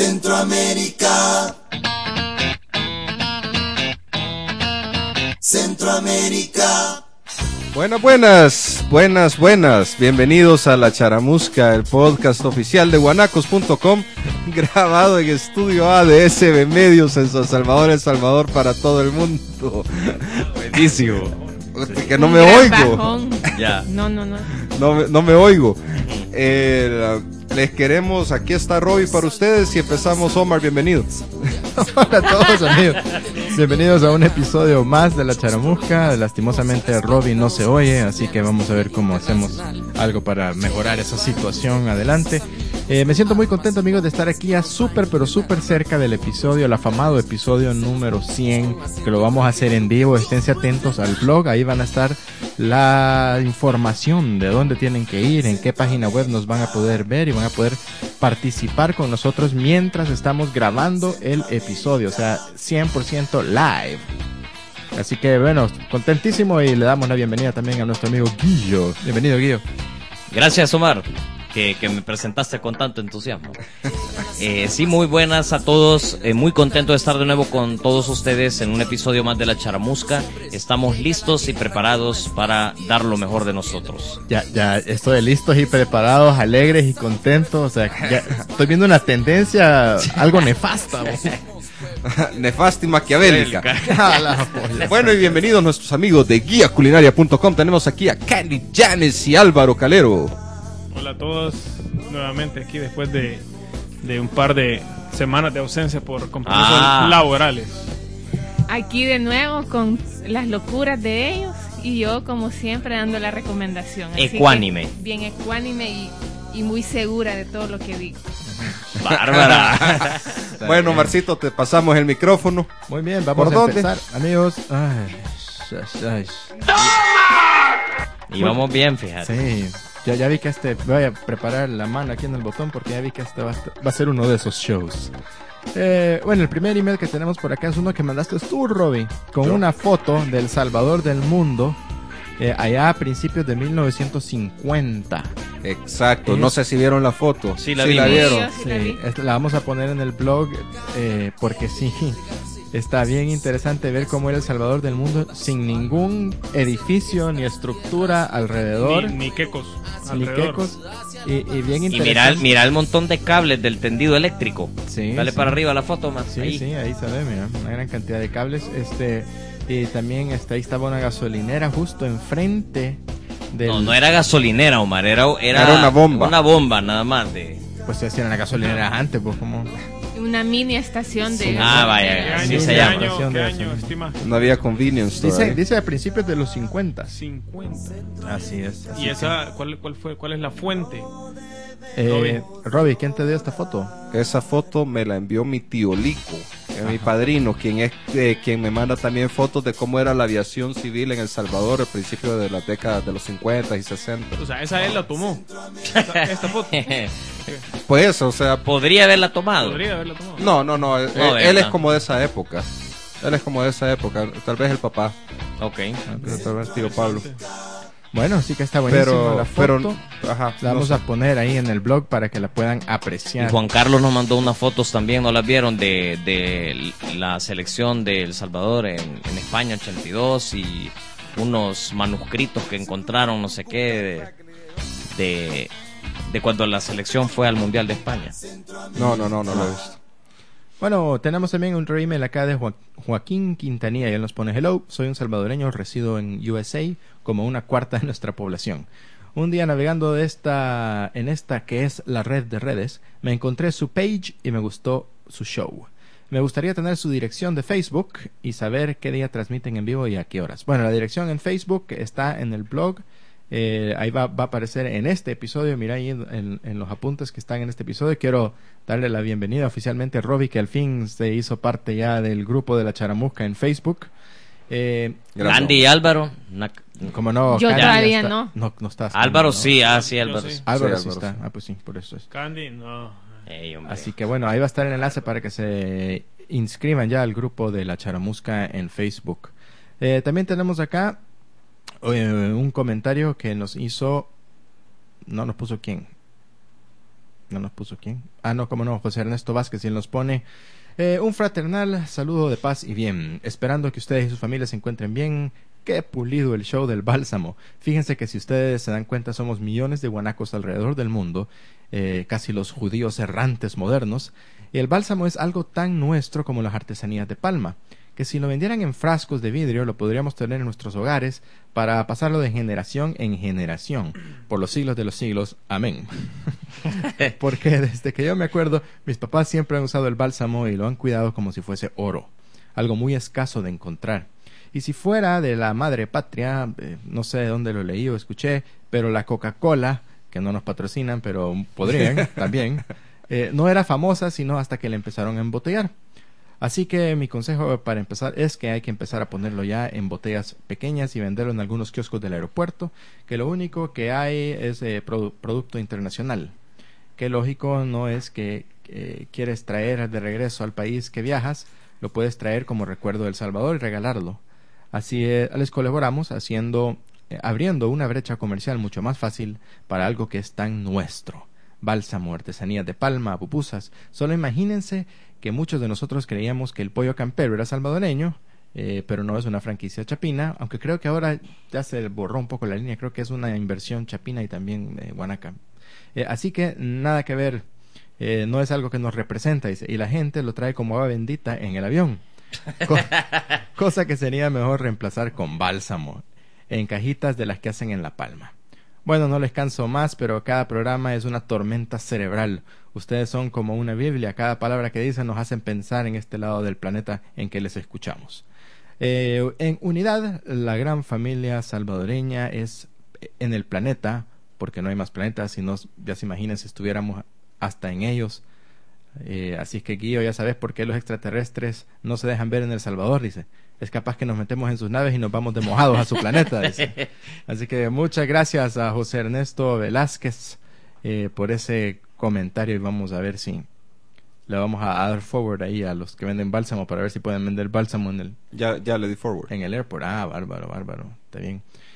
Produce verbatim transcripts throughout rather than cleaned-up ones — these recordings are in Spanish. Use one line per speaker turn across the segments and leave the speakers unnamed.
Centroamérica. Centroamérica.
Buenas, buenas, buenas, buenas. Bienvenidos a La Charamusca, el podcast oficial de guanacos punto com, grabado en Estudio A de S B Medios en San Salvador, El Salvador, para todo el mundo. Buenísimo. Que no me oigo.
Ya. No, no, no.
No, me- no me oigo. Eh, les queremos, aquí está Robbie para ustedes y empezamos. Omar, bienvenido.
Hola a todos, amigos. Bienvenidos a un episodio más de La Charamusca. Lastimosamente Robbie no se oye, así que vamos a ver cómo hacemos algo para mejorar esa situación adelante. Eh, me siento muy contento, amigos, de estar aquí a súper, pero súper cerca del episodio, el afamado episodio número cien, que lo vamos a hacer en vivo. Esténse atentos al blog, ahí van a estar la información de dónde tienen que ir, en qué página web nos van a poder ver y van a poder participar con nosotros mientras estamos grabando el episodio, o sea, cien por ciento live. Así que bueno, contentísimo, y le damos la bienvenida también a nuestro amigo Guillo. Bienvenido, Guillo.
Gracias, Omar, que, que me presentaste con tanto entusiasmo. Eh, sí, muy buenas a todos, eh, muy contento de estar de nuevo con todos ustedes en un episodio más de La Charamusca. Estamos listos y preparados para dar lo mejor de nosotros.
Ya, ya estoy listos y preparados, alegres y contentos. O sea, ya estoy viendo una tendencia algo nefasta.
Nefasta y maquiavélica.
A la polla.
Bueno, y bienvenidos nuestros amigos de guía culinaria punto com. Tenemos aquí a Candy Janes y Álvaro Calero.
Hola a todos, nuevamente aquí después de, de un par de semanas de ausencia por compromisos
Ah.
laborales.
Aquí de nuevo con las locuras de ellos y yo como siempre dando la recomendación. Así
Ecuánime.
que bien ecuánime y, y muy segura de todo lo que digo.
Bárbara.
Bueno, Marcito, te pasamos el micrófono.
Muy bien, vamos
¿Por
a
dónde?
empezar, amigos. Ay, ay, ay.
Y vamos bien, fíjate.
Sí, ya, ya vi que este, voy a preparar la mano aquí en el botón porque ya vi que este va, a- va a ser uno de esos shows. Eh, bueno, el primer email que tenemos por acá es uno que mandaste tú, Robbie, con
Yo.
una foto del Salvador del mundo, eh, allá a principios de mil novecientos cincuenta.
Exacto,
Es-
no sé si vieron la foto.
Sí, la
la
vimos.
vieron.
Sí, yo sí la vi.
es- la vamos a poner en el blog eh, porque sí, está bien interesante ver cómo era el Salvador del mundo sin ningún edificio ni estructura alrededor,
Ni, ni quecos
ni
alrededor.
quecos, y, y bien
Y
interesante.
mira, el- mira el montón de cables del tendido eléctrico.
Sí,
Dale
sí.
para arriba la foto más.
Sí,
ahí.
sí, ahí se ve, mira, una gran cantidad de cables. Este, y también este, ahí estaba una gasolinera justo enfrente del...
No, no era gasolinera, Omar, era, era,
Era una bomba.
Una bomba nada más de...
Pues se hacían las gasolineras antes, pues como...
Una mini estación de...
Ah, vaya,
¿Qué
así
año,
se
qué
llama.
año,
Estación
qué
de
año
gasolina.
estimas?
No había convenience store,
Dice,
¿eh?
dice a principios de los cincuenta.
cincuenta.
Así es. así
¿Y
que-
esa cuál, cuál fue cuál es la fuente?
Eh, Robbie, ¿quién te dio esta foto?
Esa foto me la envió mi tío Lico, que es mi padrino, quien es eh, quien me manda también fotos de cómo era la aviación civil en El Salvador al principio de las décadas de los cincuenta y sesenta.
O sea, esa él la tomó. Esta, esta foto.
Pues, o sea,
Podría haberla tomado.
Podría haberla tomado.
no, no, no, él,
No,
él es
¿verdad?
como de esa época. Él es como de esa época, tal vez el papá,
Ok.
tal vez tío Pablo.
Bueno, sí que está buenísima
Pero,
la foto.
pero, ajá,
la vamos
no
a
sé.
poner ahí en el blog para que la puedan
Y
apreciar.
Juan Carlos nos mandó unas fotos también, ¿no las vieron? De, de la selección de El Salvador en, en España ochenta y dos y unos manuscritos que encontraron, no sé qué, de, de, de cuando la selección fue al Mundial de España.
No, no, no, no lo he visto.
Bueno, tenemos también un email acá de Jo- Joaquín Quintanilla, y él nos pone: hello, soy un salvadoreño, resido en U S A, como una cuarta de nuestra población. Un día navegando de esta, en esta que es la red de redes, me encontré su page y me gustó su show. Me gustaría tener su dirección de Facebook y saber qué día transmiten en vivo y a qué horas. Bueno, la dirección en Facebook está en el blog. Eh, ahí va, va a aparecer en este episodio. Mira ahí en, en- en los apuntes que están en este episodio. Quiero darle la bienvenida oficialmente a Robbie, que al fin se hizo parte ya del grupo de La Charamusca en Facebook. Eh,
Gracias.
Andy y Álvaro. una-
como no,
Yo
Candy
todavía
está-
no.
no. No está.
Álvaro
¿no?
sí, ah, sí,
Yo
Álvaro.
sí.
sí.
Álvaro
Sí,
sí
Álvaro
está.
sí.
Ah, pues sí, por eso es.
Candy, no.
Ey, hombre.
Así que bueno, ahí va a estar el enlace para que se inscriban ya al grupo de La Charamusca en Facebook. Eh, también tenemos acá eh, un comentario que nos hizo... No nos puso quién. No nos puso quién. Ah, no, como no, José Ernesto Vázquez, y él nos pone eh, un fraternal saludo de paz y bien, esperando que ustedes y sus familias se encuentren bien. Qué pulido el show del bálsamo. Fíjense que si ustedes se dan cuenta, somos millones de guanacos alrededor del mundo, eh, casi los judíos errantes modernos, y el bálsamo es algo tan nuestro como las artesanías de palma, que si lo vendieran en frascos de vidrio lo podríamos tener en nuestros hogares para pasarlo de generación en generación, por los siglos de los siglos. Amén. Porque desde que yo me acuerdo, mis papás siempre han usado el bálsamo y lo han cuidado como si fuese oro, algo muy escaso de encontrar. Y si fuera de la madre patria, eh, no sé de dónde lo leí o escuché, pero la Coca-Cola, que no nos patrocinan, pero podrían también, eh, no era famosa sino hasta que la empezaron a embotellar. Así que mi consejo para empezar es que hay que empezar a ponerlo ya en botellas pequeñas y venderlo en algunos kioscos del aeropuerto, que lo único que hay es eh, produ- producto internacional. Que lógico no es que eh, quieres traer de regreso al país que viajas, lo puedes traer como recuerdo de El Salvador y regalarlo. Así eh, les colaboramos haciendo, eh, abriendo una brecha comercial mucho más fácil para algo que es tan nuestro. Bálsamo, artesanías de palma, pupusas. Solo imagínense que muchos de nosotros creíamos que el pollo campero era salvadoreño, eh, pero no es una franquicia chapina, aunque creo que ahora ya se borró un poco la línea, creo que es una inversión chapina y también eh, guanaca. Eh, así que nada que ver, eh, no es algo que nos representa, dice, y la gente lo trae como agua bendita en el avión. Co- cosa que sería mejor reemplazar con bálsamo en cajitas de las que hacen en La Palma. Bueno, no les canso más, pero cada programa es una tormenta cerebral. Ustedes son como una Biblia, cada palabra que dicen nos hacen pensar en este lado del planeta en que les escuchamos. Eh, en unidad, la gran familia salvadoreña es en el planeta, porque no hay más planetas, si no, ya se imaginen si estuviéramos hasta en ellos. Eh, así es que, Guillo, ya sabes por qué los extraterrestres no se dejan ver en El Salvador, dice. Es capaz que nos metemos en sus naves y nos vamos de mojados a su planeta, dice. Así que muchas gracias a José Ernesto Velázquez eh, por ese comentario, y vamos a ver si le vamos a dar forward ahí a los que venden bálsamo para ver si pueden vender bálsamo en el,
Ya, ya le di forward.
en el airport. Ah, bárbaro, bárbaro, está bien.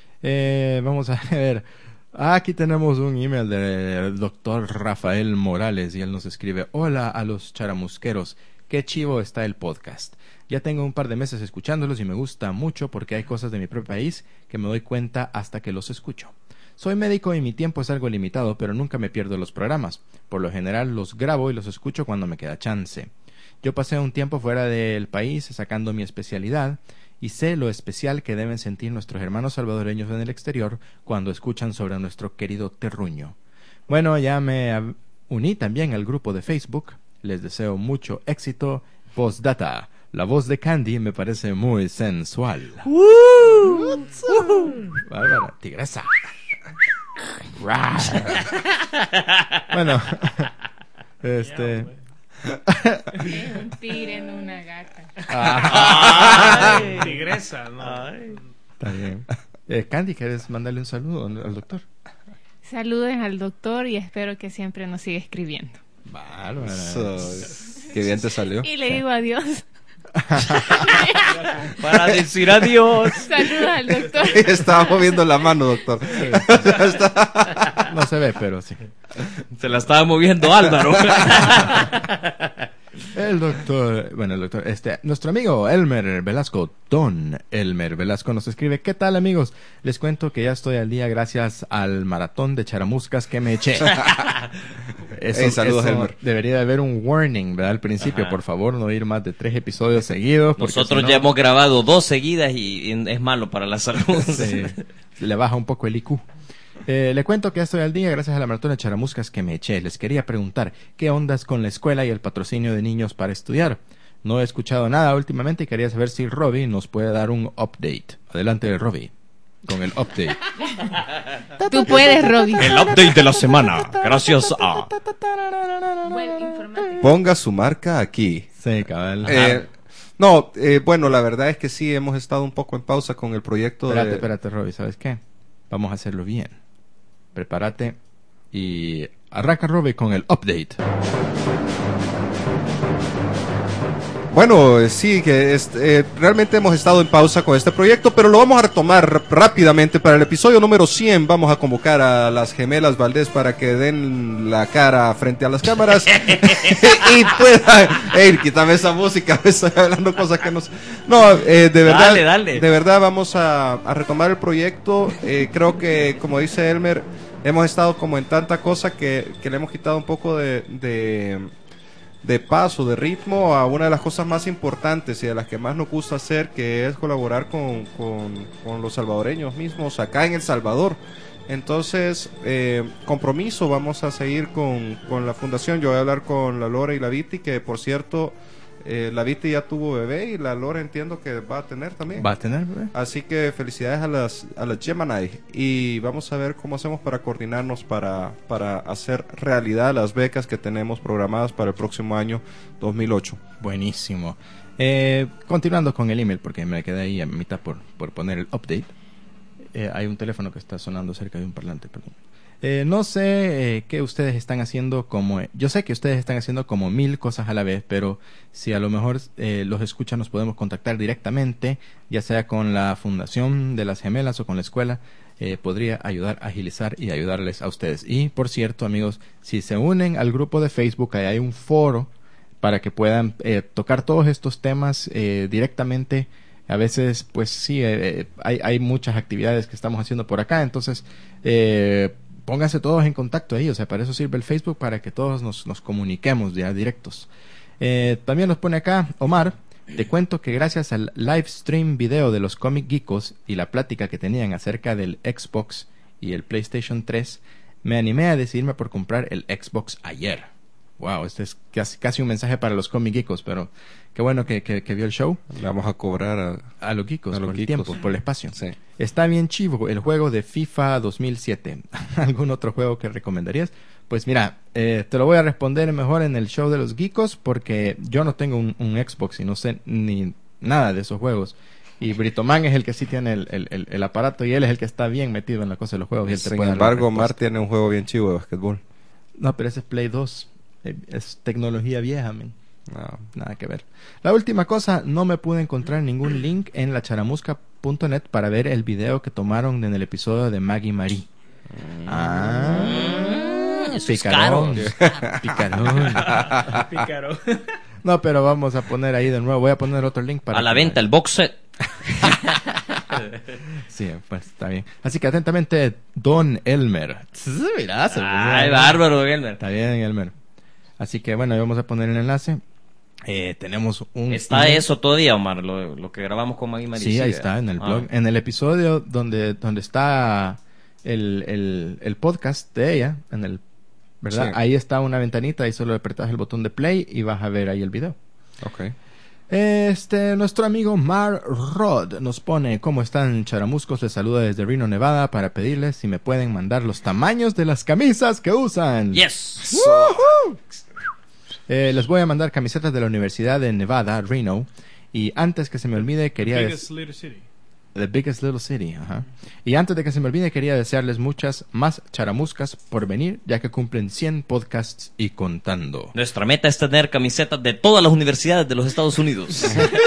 Eh, vamos a ver. Aquí tenemos un email del doctor Rafael Morales y él nos escribe: hola a los charamusqueros, qué chivo está el podcast. Ya tengo un par de meses escuchándolos y me gusta mucho porque hay cosas de mi propio país que me doy cuenta hasta que los escucho. Soy médico y mi tiempo es algo limitado, pero nunca me pierdo los programas. Por lo general los grabo y los escucho cuando me queda chance. Yo pasé un tiempo fuera del país sacando mi especialidad y sé lo especial que deben sentir nuestros hermanos salvadoreños en el exterior cuando escuchan sobre nuestro querido terruño. Bueno, ya me uní también al grupo de Facebook. Les deseo mucho éxito. Postdata: la voz de Candy me parece muy sensual. Uh, Bárbara, tigresa. Bueno, este...
Es un tigre en una gata.
Ay, tigresa, ¿no?
Ay.
Está bien. Eh, Candy, ¿quieres mandarle un saludo al doctor?
Saludos al doctor y espero que siempre nos siga escribiendo.
Bárbara.
So, qué bien te salió.
Y le digo adiós.
Para decir adiós.
Saludos al doctor.
Estaba moviendo la mano, doctor.
No se ve, pero sí.
Se la estaba moviendo Álvaro.
El doctor, bueno, el doctor, este, nuestro amigo Elmer Velasco, Don Elmer Velasco nos escribe: ¿qué tal, amigos? Les cuento que ya estoy al día gracias al maratón de charamuscas que me eché. Eso,
Hey, saludos,
eso
Elmer.
Debería de haber un warning, ¿verdad? Al principio,
Ajá.
por favor, no ir más de tres episodios seguidos. porque
Nosotros
si no,
ya hemos grabado dos seguidas y, y es malo para la salud.
se, se le baja un poco el I Q. Eh, le cuento que ya estoy al día gracias a la maratón de charamuscas que me eché. Les quería preguntar, ¿qué ondas con la escuela y el patrocinio de niños para estudiar? No he escuchado nada últimamente y quería saber si Robbie nos puede dar un update. Adelante, Robbie, con el update.
Tú puedes, Robbie.
El update de la semana, gracias a...
Bueno, informate.
Ponga su marca aquí.
Sí, cabal.
Eh, no, eh, bueno, la verdad es que sí, hemos estado un poco en pausa con el proyecto
Espérate,
de...
espérate, Robbie, ¿sabes qué? Vamos a hacerlo bien. Prepárate y arranca, Robbie, con el update.
Bueno, eh, sí, que es, eh, realmente hemos estado en pausa con este proyecto, pero lo vamos a retomar rápidamente. Para el episodio número cien vamos a convocar a las gemelas Valdés para que den la cara frente a las cámaras y puedan... ¡Ey, quítame esa música! Me estoy hablando cosas que no... No, eh, de verdad,
Dale, dale.
de verdad vamos a, a retomar el proyecto. Eh, creo que, como dice Elmer, hemos estado como en tanta cosa que, que le hemos quitado un poco de... de de paso, de ritmo a una de las cosas más importantes y de las que más nos gusta hacer, que es colaborar con, con, con los salvadoreños mismos acá en El Salvador. Entonces, eh, compromiso, vamos a seguir con, con la fundación. Yo voy a hablar con la Lora y la Viti, que por cierto, eh, la Viti ya tuvo bebé y la Lora entiendo que va a tener también.
¿Va a tener, bebé?
Así que felicidades a las a las Gemini y vamos a ver cómo hacemos para coordinarnos para, para hacer realidad las becas que tenemos programadas para el próximo año dos mil ocho.
Buenísimo. Eh, continuando con el email, porque me quedé ahí a mitad por, por poner el update. Eh, hay un teléfono que está sonando cerca de un parlante, perdón. Eh, no sé eh, qué ustedes están haciendo como... Yo sé que ustedes están haciendo como mil cosas a la vez, pero si a lo mejor eh, los escuchan nos podemos contactar directamente, ya sea con la Fundación de las Gemelas o con la escuela, eh, podría ayudar a agilizar y ayudarles a ustedes. Y por cierto, amigos, si se unen al grupo de Facebook, ahí hay un foro para que puedan eh, tocar todos estos temas eh, directamente. A veces, pues sí, eh, hay, hay muchas actividades que estamos haciendo por acá, entonces... Eh, pónganse todos en contacto ahí, o sea, para eso sirve el Facebook, para que todos nos, nos comuniquemos ya directos. Eh, también nos pone acá Omar, te cuento que gracias al live stream video de los Comic Geekos y la plática que tenían acerca del Xbox y el PlayStation tres, me animé a decidirme por comprar el Xbox ayer. Wow, este es casi, casi un mensaje para los Comic Geekos, pero qué bueno que, que, que vio el show.
Le vamos a cobrar a,
a los geekos
a los
por el
geekos.
tiempo, por el espacio.
Sí.
Está bien chivo el juego de FIFA dos mil siete. ¿Algún otro juego que recomendarías? Pues mira, eh, te lo voy a responder mejor en el show de los geekos, porque yo no tengo un, un Xbox y no sé ni nada de esos juegos. Y Britoman es el que sí tiene el, el, el, el aparato y él es el que está bien metido en la cosa de los juegos. Y él te
Sin
puede dar la
embargo, Mar
respuesta.
tiene un juego bien chivo de basquetbol.
No, pero ese es Play dos. Eh, Es tecnología vieja, men.
No.
Nada que ver. La última cosa, no me pude encontrar ningún link en la charamusca punto net para ver el video que tomaron en el episodio de Maggie Marie. Ah,
eso es
picarón.
caro.
Picarón.
Pícaro.
No, pero vamos a poner ahí de nuevo. Voy a poner otro link para
A la
que-
venta, el box set.
Sí, pues está bien. Así que atentamente, Don Elmer. Mira, se-
Ay, bárbaro, Gelmer.
Está bien, Elmer. Así que bueno, ahí vamos a poner el enlace. Eh, tenemos un...
¿Está
email.
eso todavía, Omar? Lo, lo que grabamos con Maggie Marie.
Sí, ahí está, en el
Ah.
blog. En el episodio donde, donde está el, el, el podcast de ella, en el, ¿verdad?
Sí.
Ahí está una ventanita y solo apretas el botón de play y vas a ver ahí el video.
Ok.
Este, nuestro amigo Mar Rod nos pone: ¿cómo están, charamuscos? Les saluda desde Reno, Nevada, para pedirles si me pueden mandar los tamaños de las camisas que usan.
Yes.
¡Woohoo! Eh, les voy a mandar camisetas de la Universidad de Nevada, Reno. Y antes que se me olvide, quería...
Biggest little city.
The Biggest Little City, ajá. Y antes de que se me olvide, quería desearles muchas más charamuscas por venir, ya que cumplen cien podcasts y contando.
Nuestra meta es tener camisetas de todas las universidades de los Estados Unidos.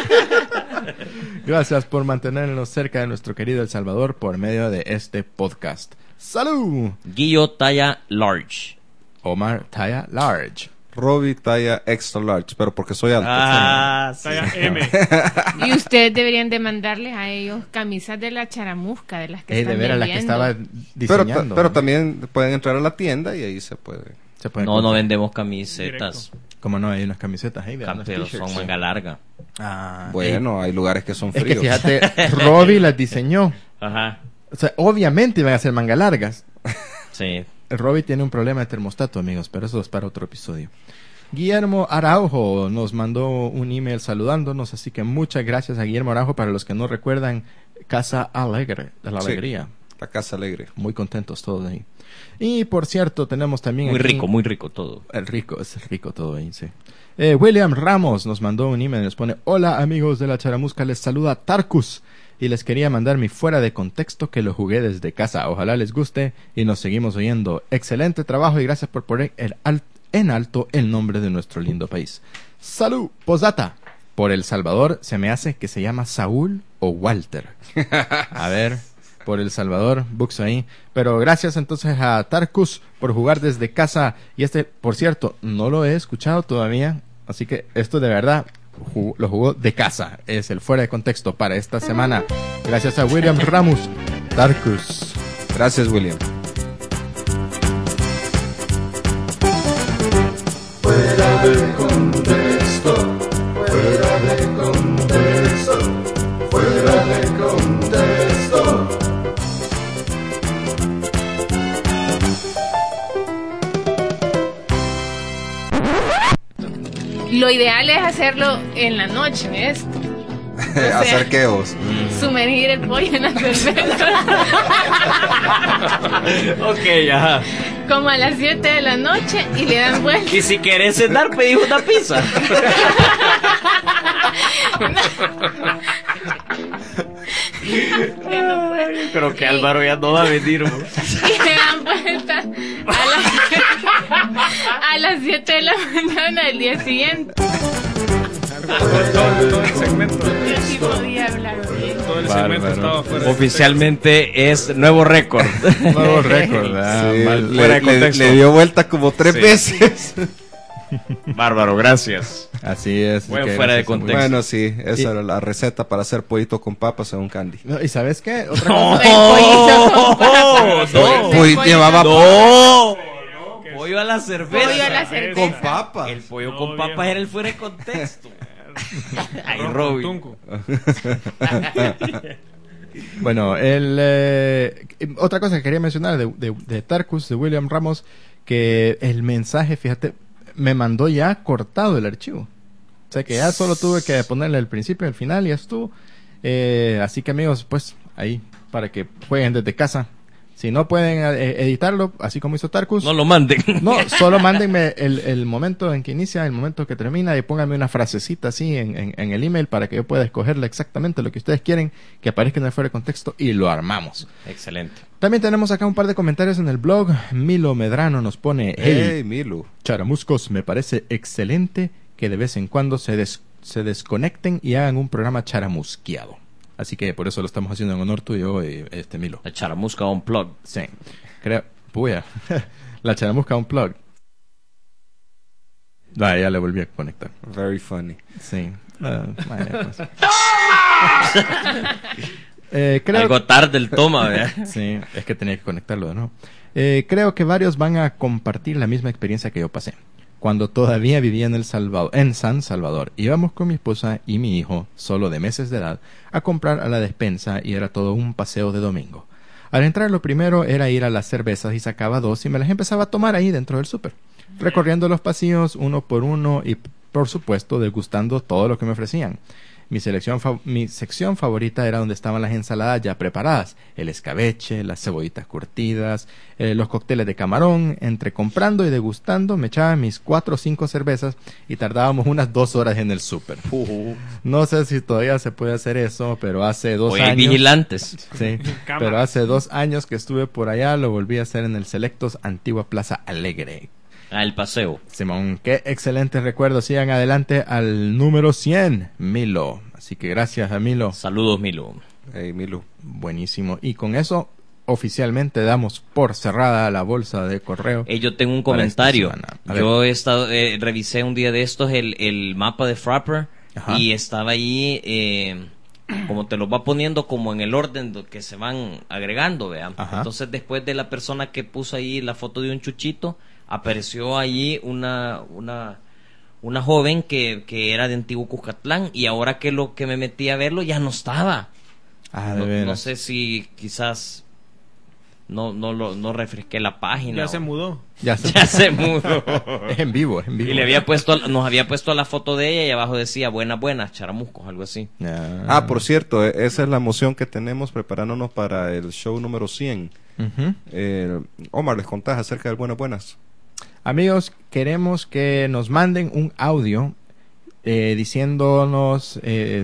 Gracias por mantenernos cerca de nuestro querido El Salvador por medio de este podcast. ¡Salud!
Guillo talla large.
Omar Taya Large.
Robbie talla extra large, pero porque soy alto.
Ah, sí.
Talla M.
Y ustedes deberían de mandarles a ellos camisas de la charamusca, de las que
Ey,
están
de veras, la que
vendiendo.
estaba
Pero, ta-
diseñando.
pero
¿no?
también pueden entrar a la tienda y ahí se puede.
Se puede
No, no
comprar.
vendemos camisetas.
Como no, hay unas camisetas ahí. vean, unos
Pero
t-shirts.
son manga larga.
Ah,
Bueno, hay lugares que son
ey, es que
fríos.
fíjate, Robbie las diseñó.
Ajá.
O sea, obviamente iban a ser manga largas.
Sí.
El Robbie tiene un problema de termostato, amigos, pero eso es para otro episodio. Guillermo Araujo nos mandó un email saludándonos, así que muchas gracias a Guillermo Araujo. Para los que no recuerdan, Casa Alegre, de la
Sí.
Alegría.
La casa alegre.
Muy contentos todos ahí. Y por cierto, tenemos también
Muy
aquí-
rico, muy rico todo.
El rico, es rico todo ahí, sí. Eh, William Ramos nos mandó un email y nos pone: hola amigos de la Charamusca, les saluda Tarkus y les quería mandar mi fuera de contexto que lo jugué desde casa. Ojalá les guste y nos seguimos oyendo. Excelente trabajo y gracias por poner el, al- en alto el nombre de nuestro lindo país. ¡Salud! Posdata. Por El Salvador se me hace que se llama Saúl o Walter. A ver, por El Salvador, buxo ahí. Pero gracias entonces a Tarkus por jugar desde casa. Y este, por cierto, no lo he escuchado todavía. Así que esto de verdad jugó, lo jugó de casa. Es el fuera de contexto para esta semana. Gracias a William Ramos. Tarkus.
Gracias, William.
Fuera de contexto, fuera de contexto, fuera de contexto.
Lo ideal es hacerlo en la noche, ¿ves? O sea,
Acerqueos.
sumergir el pollo en la cerveza.
Ok, ajá.
Como a las siete de la noche y le dan vuelta.
Y si querés cenar, pedí una pizza. Creo que Álvaro ya no va a venir. ¿No?
Y le dan vuelta a las, a las siete de la mañana del día siguiente.
todo, todo el segmento.
Yo sí podía hablar bien.
Todo el
Bárbaro.
segmento estaba fuera de
Oficialmente es nuevo récord.
Nuevo récord, ¿verdad?
Sí,
Mal-
le,
fuera de
le-
contexto.
le dio vuelta como tres
Sí.
veces.
Bárbaro, gracias.
Así es.
Bueno,
que
fuera de
gracias a
contexto.
Bueno, sí, esa
Y-
era la receta para hacer pollito con papas según Candy.
No, ¿y sabes qué? Otra
No,
cosa.
El pollito con papas.
no,
El
Pues
pollito-
llevaba
no. Pollo a la cerveza.
Pollo a la cerveza.
con papas.
El pollo
No,
con papas
viejo.
era el fuera de contexto. Ay,
Arroz con
Robin.
tunco.
Bueno, el, eh, otra cosa que quería mencionar de, de, de Tarkus, de William Ramos, que el mensaje, fíjate, me mandó ya cortado el archivo. O sea que ya solo tuve que ponerle el principio y el final y ya estuvo. Eh, así que amigos, pues ahí, para que jueguen desde casa. Si no pueden eh, editarlo, así como hizo Tarkus,
No lo manden.
no, solo mándenme el, el momento en que inicia, el momento que termina y pónganme una frasecita así en, en, en el email para que yo pueda escogerle exactamente lo que ustedes quieren que aparezca en el fuera de contexto y lo armamos.
Excelente.
También tenemos acá un par de comentarios en el blog. Milo Medrano nos pone: hey,
Hey, Milu.
charamuscos, me parece excelente que de vez en cuando se, des- se desconecten y hagan un programa charamusqueado. Así que por eso lo estamos haciendo en honor tuyo, eh, este Milo.
La charamusca on plug.
Sí, creo, puya, la charamusca unplugged. Ah, ya le volví a conectar.
Very funny.
Sí. Ah, vaya, pues. Eh, creo
Algo tarde el toma, ¿verdad?
Sí, es que tenía que conectarlo de nuevo. Eh, creo que varios van a compartir la misma experiencia que yo pasé. Cuando todavía vivía en El Salvador, en San Salvador, íbamos con mi esposa y mi hijo, solo de meses de edad, a comprar a la despensa y era todo un paseo de domingo. Al entrar lo primero era ir a las cervezas y sacaba dos y me las empezaba a tomar ahí dentro del súper, recorriendo los pasillos uno por uno y por supuesto degustando todo lo que me ofrecían. Mi, selección fa- mi sección favorita era donde estaban las ensaladas ya preparadas, el escabeche, las cebollitas curtidas, eh, los cócteles de camarón. Entre comprando y degustando me echaba mis cuatro o cinco cervezas y tardábamos unas dos horas en el súper. No sé si todavía se puede hacer eso, pero hace dos
Hoy hay
años...
vigilantes.
Sí,
Cámara.
pero hace dos años que estuve por allá, lo volví a hacer en el Selectos Antigua Plaza Alegre.
Ah, el paseo.
Simón, qué excelentes recuerdos. Sigan adelante al número cien, Milo. Así que gracias a Milo.
Saludos, Milo.
Hey, Milu.
Buenísimo. Y con eso, oficialmente damos por cerrada la bolsa de correo.
Eh, yo tengo un
Para esta
comentario.
semana. A ver.
Yo he estado, eh, revisé un día de estos el, el mapa de Frapper
Ajá.
y estaba ahí, eh, como te lo va poniendo como en el orden do- que se van agregando, vean.
Ajá.
Entonces después de la persona que puso ahí la foto de un chuchito, apareció allí una, una, una joven que, que era de Antiguo Cuscatlán y ahora que lo que me metí a verlo ya no estaba.
Ah, de
No,
veras.
no sé si quizás no, no, lo, no refresqué la página.
Ya
o-
se mudó.
Ya se,
Ya se mudó.
es en vivo, es en vivo.
Y le había puesto, nos había puesto la foto de ella y abajo decía buenas, buenas, charamuscos, algo así.
Ya.
Ah, por cierto, e- esa es la emoción que tenemos preparándonos para el show número cien.
Ujú.
Eh, Omar, ¿les contás acerca del Buenas Buenas?
Amigos, queremos que nos manden un audio eh, diciéndonos, eh,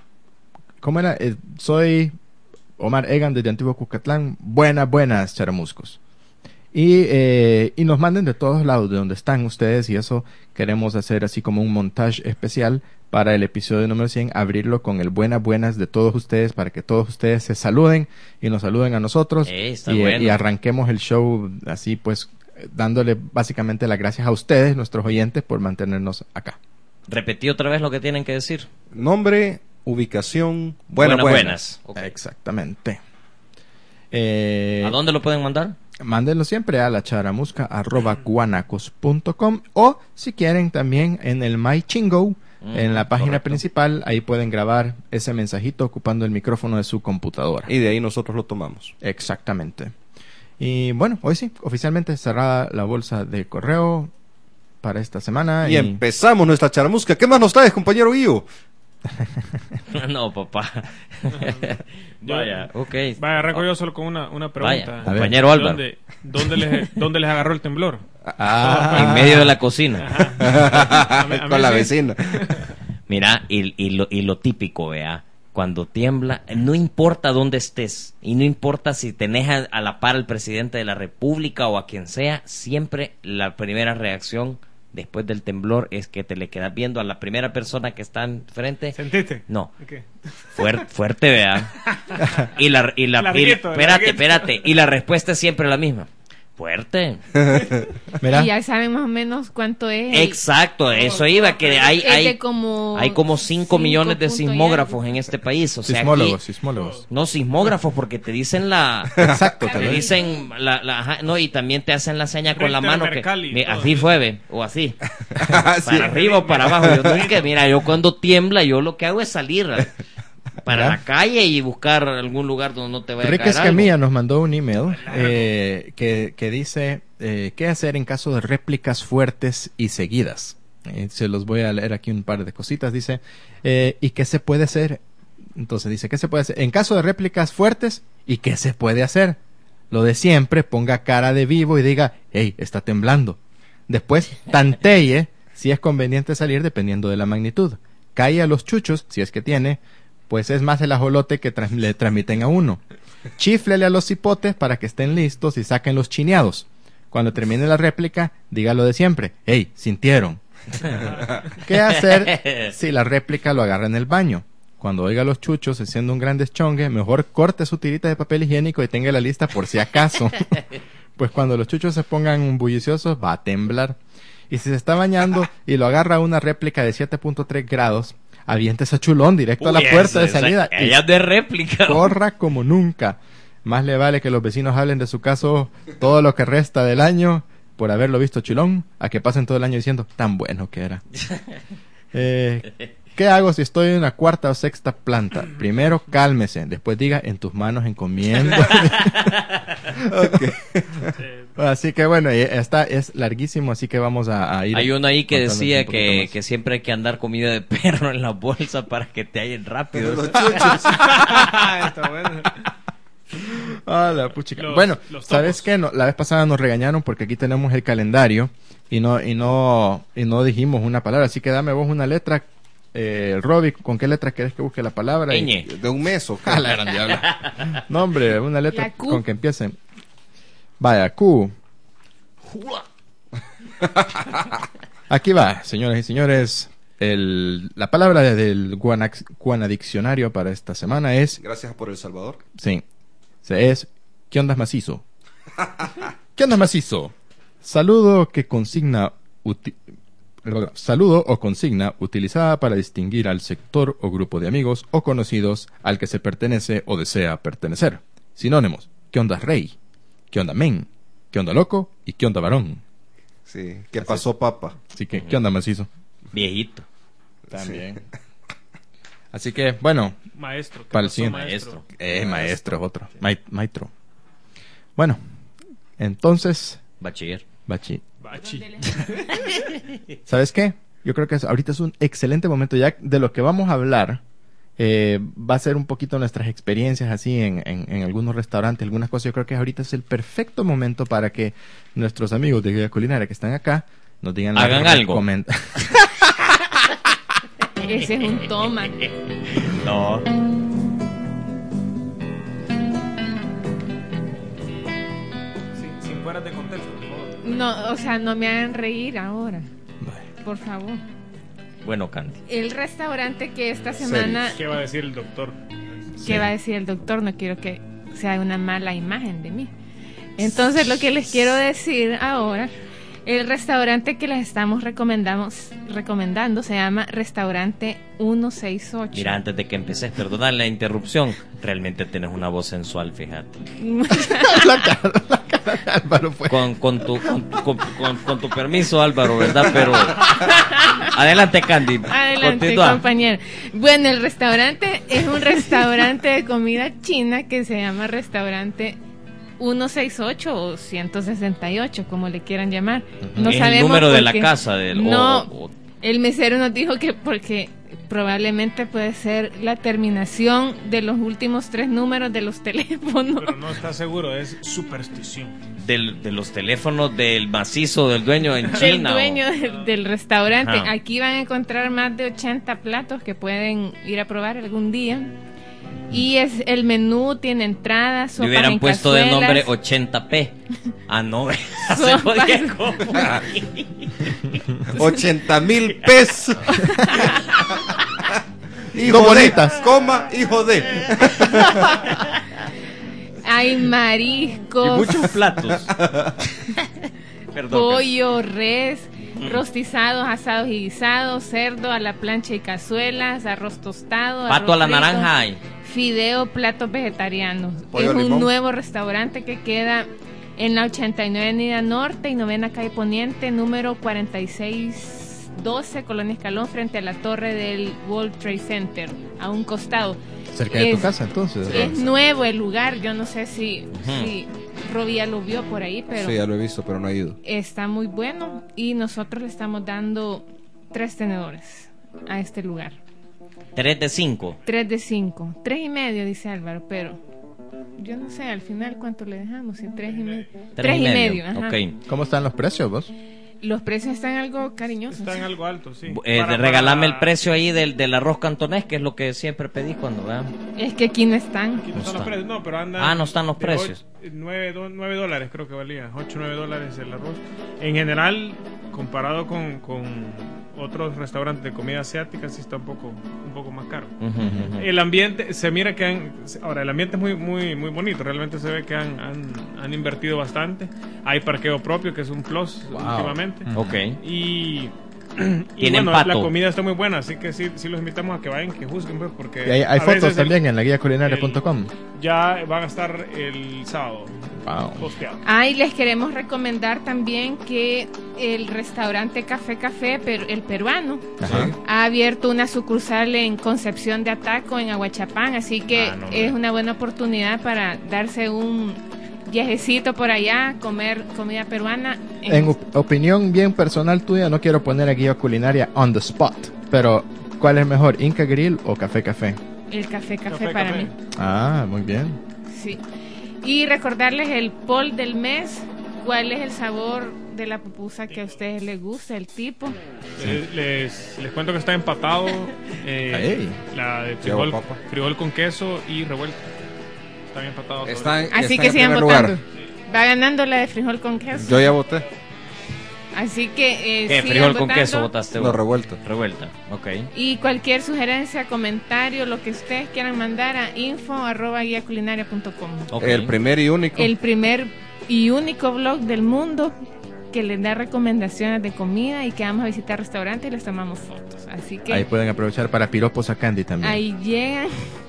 ¿cómo era? Eh, soy Omar Egan desde Antiguo Cuscatlán. Buenas, buenas, charamuscos. Y, eh, y nos manden de todos lados, de donde están ustedes, y eso queremos hacer así como un montaje especial para el episodio número cien, abrirlo con el buenas buenas de todos ustedes, para que todos ustedes se saluden y nos saluden a nosotros.
Eh, está
y,
bueno.
y arranquemos el show así pues dándole básicamente las gracias a ustedes, nuestros oyentes, por mantenernos acá.
Repetí otra vez lo que tienen que decir.
Nombre, ubicación, buenas,
Buenas,
buenas.
buenas. Ok.
Exactamente. Eh,
¿A dónde lo pueden mandar?
Mándenlo siempre a la charamusca arroba guanacos punto com, o si quieren también en el MyChingo,
Mm,
en la página
correcto.
principal, ahí pueden grabar ese mensajito ocupando el micrófono de su computadora.
Y de ahí nosotros lo tomamos.
Exactamente. Y bueno, hoy sí, oficialmente cerrada la bolsa de correo para esta semana.
Y empezamos nuestra charamusca. ¿Qué más nos traes, compañero Guillo?
No, papá. Vaya, ok.
Vaya, arranco yo solo con una, una pregunta.
Vaya,
ver.
compañero Álvaro.
¿Dónde, dónde, les, ¿Dónde les agarró el temblor?
Ah,
En medio de la cocina.
A mí- a mí
Con la
sí.
vecina.
Mira, y, y, lo, y lo típico, vea, cuando tiembla, no importa dónde estés, y no importa si tenés a, a la par al presidente de la república o a quien sea, siempre la primera reacción después del temblor es que te le quedas viendo a la primera persona que está enfrente.
¿Sentiste?
No,
¿Qué?
fuer- fuerte, vea. Y la, y la, y la-
Larguito,
espérate,
larguito.
espérate, y la respuesta es siempre la misma. Fuerte.
mira,
Y ya saben más o menos cuánto es. el-
Exacto, eso iba, que hay,
es de
hay,
como
hay como cinco millones de
punto y
sismógrafos
algo.
en este país. O sea,
sismólogos,
aquí-
sismólogos.
no sismógrafos porque te dicen la...
Exacto,
Te
tal vez.
dicen la, la- ajá, no, y también te hacen la seña con la
Richter,
mano que
Mercalli,
mi-
todo.
así fue, ve, o así,
Sí.
para arriba o para abajo. Yo nunca, mira, yo cuando tiembla, yo lo que hago es salir a- para
Mira.
la calle y buscar algún lugar donde no te vaya a
Rick
caer algo.
Escamilla nos mandó un email eh, que, que dice eh, qué hacer en caso de réplicas fuertes y seguidas. Eh, se los voy a leer aquí un par de cositas. Dice, eh, ¿y qué se puede hacer? Entonces dice, ¿qué se puede hacer? En caso de réplicas fuertes, ¿y qué se puede hacer? Lo de siempre, ponga cara de vivo y diga, hey, está temblando. Después, tantee si es conveniente salir dependiendo de la magnitud. Calle a los chuchos, si es que tiene, pues es más el ajolote que tras- le transmiten a uno. Chíflele a los cipotes para que estén listos y saquen los chineados. Cuando termine la réplica, diga lo de siempre. ¡Ey, sintieron! ¿Qué hacer si la réplica lo agarra en el baño? Cuando oiga a los chuchos haciendo un gran deschongue, mejor corte su tirita de papel higiénico y tenga la lista por si acaso. Pues cuando los chuchos se pongan bulliciosos, va a temblar. Y si se está bañando y lo agarra una réplica de siete punto tres grados, aviente ese chulón directo a la
Uy,
puerta de
esa-
salida
esa-
y
ella es de réplica.
corra como nunca. Más le vale que los vecinos hablen de su caso todo lo que resta del año por haberlo visto chulón, a que pasen todo el año diciendo tan bueno que era. Eh, ¿Qué hago si estoy en una cuarta o sexta planta? Primero cálmese, después diga en tus manos encomiendo.
Eh,
Así que bueno, y esta es larguísimo, así que vamos a, a ir.
Hay uno ahí que
contándoles
decía
un poquito
que,
más.
que siempre hay que andar comida de perro en la bolsa para que te hallen rápido.
Los chuchos.
está bueno.
Ah, la puchica.
Los-
bueno,
los
¿sabes
topos.
qué? No, la vez pasada nos regañaron porque aquí tenemos el calendario y no y no y no dijimos una palabra, así que dame vos una letra. Eh, Robbie, ¿con qué letra querés que busque la palabra? Y-
Ñ.
De un mes o qué.
Ah, la gran diabla. No, hombre, una letra
La Q.
con que empiece. Vaya, Q. Aquí va, señoras y señores. El, la palabra del Guanax- Guana Diccionario para esta semana es,
Gracias por El Salvador.
sí, se es, ¿qué onda macizo? ¿Qué onda macizo? Saludo que consigna, uti- saludo o consigna utilizada para distinguir al sector o grupo de amigos o conocidos al que se pertenece o desea pertenecer. Sinónimos, ¿qué onda rey? ¿Qué onda men? ¿Qué onda loco? Y ¿qué onda varón?
Sí. ¿Qué pasó, papa?
Así que, ¿qué onda macizo?
Viejito.
También. Así que, bueno,
Maestro. ¿qué
Para el
pasó,
siguiente.
Maestro.
eh, maestro es otro. Mai- maestro. Bueno, entonces,
Bachiller.
Bachi,
Bachi.
¿sabes qué? Yo creo que es- ahorita es un excelente momento ya de lo que vamos a hablar. Eh, va a ser un poquito nuestras experiencias así en, en, en algunos restaurantes, algunas cosas. Yo creo que ahorita es el perfecto momento para que nuestros amigos de Guía Culinaria que están acá nos digan las
Hagan algo.
recomen-
Ese es un toma.
No.
Sí, fuera de contexto, por favor.
No, o sea, no me hagan reír ahora. Por favor.
Bueno, Candy.
El restaurante que esta semana...
¿Qué va a decir el doctor?
¿Qué va a decir el doctor? No quiero que sea una mala imagen de mí. Entonces, lo que les quiero decir ahora, el restaurante que les estamos recomendando, recomendando se llama Restaurante ciento sesenta y ocho.
Mira, antes de que empeces, perdona la interrupción. Realmente tienes una voz sensual, fíjate.
la cara, la cara de Álvaro fue.
Con, con, tu, con, con, con, con tu permiso, Álvaro, ¿verdad? Pero adelante, Candy.
Adelante,
Continúa.
compañero. Bueno, el restaurante es un restaurante de comida china que se llama Restaurante ciento sesenta y ocho o ciento sesenta y ocho, como le quieran llamar. No
es
sabemos
el número de la
porque-
casa del
No,
o- o-
el mesero nos dijo que porque probablemente puede ser la terminación de los últimos tres números de los teléfonos.
Pero no está seguro, es superstición.
del, de los teléfonos del macizo del dueño en
Del
China.
dueño
o-
del, del restaurante.
Ajá.
Aquí van a encontrar más de ochenta platos que pueden ir a probar algún día. Y es el menú tiene entradas,
Le
sopas
hubieran
en
puesto de
cazuelas,
nombre ochenta p. Ah, no, se
Sopas.
podía confundir.
ochenta mil pesos. Hijo
Dos
de,
bolitas.
coma, hijo de.
hay
Y
mariscos,
muchos platos. Perdón.
pollo, res, rostizados, asados y guisados, cerdo a la plancha y cazuelas, arroz tostado,
Pato a
arroz
la
frito,
naranja hay.
fideo, platos vegetarianos.
Pollo
es un
limón.
nuevo restaurante que queda en la ochenta y nueve Avenida Norte y novena Calle Poniente, número cuarenta y seis doce, Colonia Escalón, frente a la torre del World Trade Center, a un costado.
Cerca de tu
Es-
casa, entonces.
Es nuevo el lugar, yo no sé si,
Ujú.
si Robbie ya lo vio por ahí, pero
Sí, ya lo he visto, pero no he ido.
está muy bueno y nosotros le estamos dando tres tenedores a este lugar.
tres de cinco.
Tres de cinco. Tres y medio, dice Álvaro, pero yo no sé al final cuánto le dejamos. Si tres y medio.
Tres y medio.
ajá.
Ok.
¿Cómo están los precios, vos?
Los precios están algo cariñosos.
Está en algo alto, sí.
Eh,
Para-
regálame
para-
el precio ahí del, del arroz cantonés, que es lo que siempre pedí cuando vean.
Es que aquí no están.
Aquí no
No
están los
está.
precios, no, pero andan.
Ah, no están los
de
precios.
ocho- nueve, do- nueve dólares creo que valía. ocho, nueve dólares el arroz. En general, comparado con, con otros restaurantes de comida asiática, sí está un poco, un poco más caro.
Ujú, ujú.
El ambiente, se mira que han, ahora el ambiente es muy muy muy bonito, realmente se ve que han, han, han invertido bastante. Hay parqueo propio, que es un plus
Wow.
últimamente.
Ok.
Y, y
Tienen
bueno, la
pato.
comida está muy buena, así que sí, sí los invitamos a que vayan, que juzguen, pues, porque
Y hay, hay
a
fotos
veces el-
también en la guía culinaria punto com.
ya van a estar el sábado
Wow.
posteados.
Ah, y les queremos recomendar también que el restaurante Café Café, pero el peruano,
Ajá.
ha abierto una sucursal en Concepción de Ataco, en Aguachapán, así que
Ah, no,
es
hombre.
una buena oportunidad para darse un viajecito por allá, comer comida peruana. en-
En op- opinión bien personal tuya, no quiero poner a guía culinaria on the spot, pero ¿cuál es mejor, Inca Grill o Café Café?
el Café Café,
Café,
para
café.
mí.
Ah, muy bien.
Sí. Y recordarles el poll del mes, cuál es el sabor de la pupusa que a ustedes les gusta, el tipo.
Les, les, les cuento que está empatado eh,
Ey.
la de frijol,
Llevo papa.
frijol con queso y revuelto. Están empatados. todos.
Están,
Así
están
que
en
sigan
primer
votando.
lugar.
Va ganando la de frijol con queso.
Yo ya voté.
Así que eh,
¿Qué?
sigan
¿Frijol con
votando.
queso votaste
Lo
vos?
revuelto.
Revuelta. Ok.
Y cualquier sugerencia, comentario, lo que ustedes quieran mandar a info arroba guía culinaria punto com.
Ok.
El primer y único.
El primer y único blog del mundo que les da recomendaciones de comida y que vamos a visitar restaurantes y les tomamos fotos. Así que
Ahí
ahí,
pueden aprovechar para piropos a Candy también.
llegan.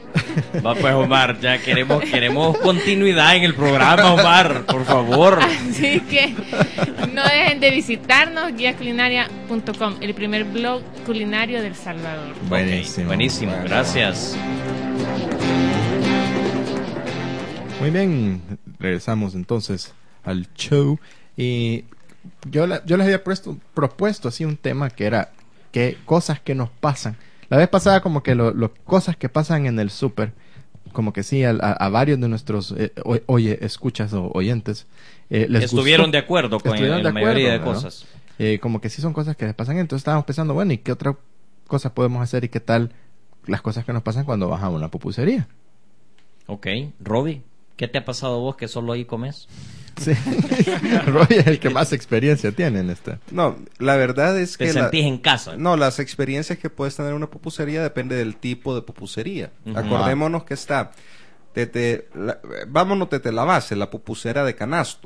Va pues, Omar, ya queremos queremos continuidad en el programa, Omar, por favor.
Así que no dejen de visitarnos guía culinaria punto com, el primer blog culinario del Salvador.
Buenísimo.
Ok, buenísimo,
Bueno.
gracias.
Muy bien, regresamos entonces al show. Y yo, la- yo les había puesto- propuesto así un tema que era que cosas que nos pasan. La vez pasada como que lo, lo- cosas que pasan en el súper, como que sí, a, a- a varios de nuestros eh, o- oye, escuchas o oyentes eh, les
Estuvieron
gustó.
de acuerdo con
Estuvieron
la
de
mayoría de
acuerdo, ¿no?
cosas.
Eh, como que sí son cosas que les pasan. Entonces estábamos pensando, bueno, ¿y qué otra cosa podemos hacer y qué tal las cosas que nos pasan cuando vas a una pupusería?
Ok, Robbie, ¿qué te ha pasado vos que solo ahí comes?
Sí. Roy es el que más experiencia tiene en esta.
No, la verdad es
Te
que... la-
sentís en casa.
No, las experiencias que puedes tener en una pupusería depende del tipo de pupusería.
Ujú.
Acordémonos que está... Desde la- vámonos desde la base, la pupusera de canasto.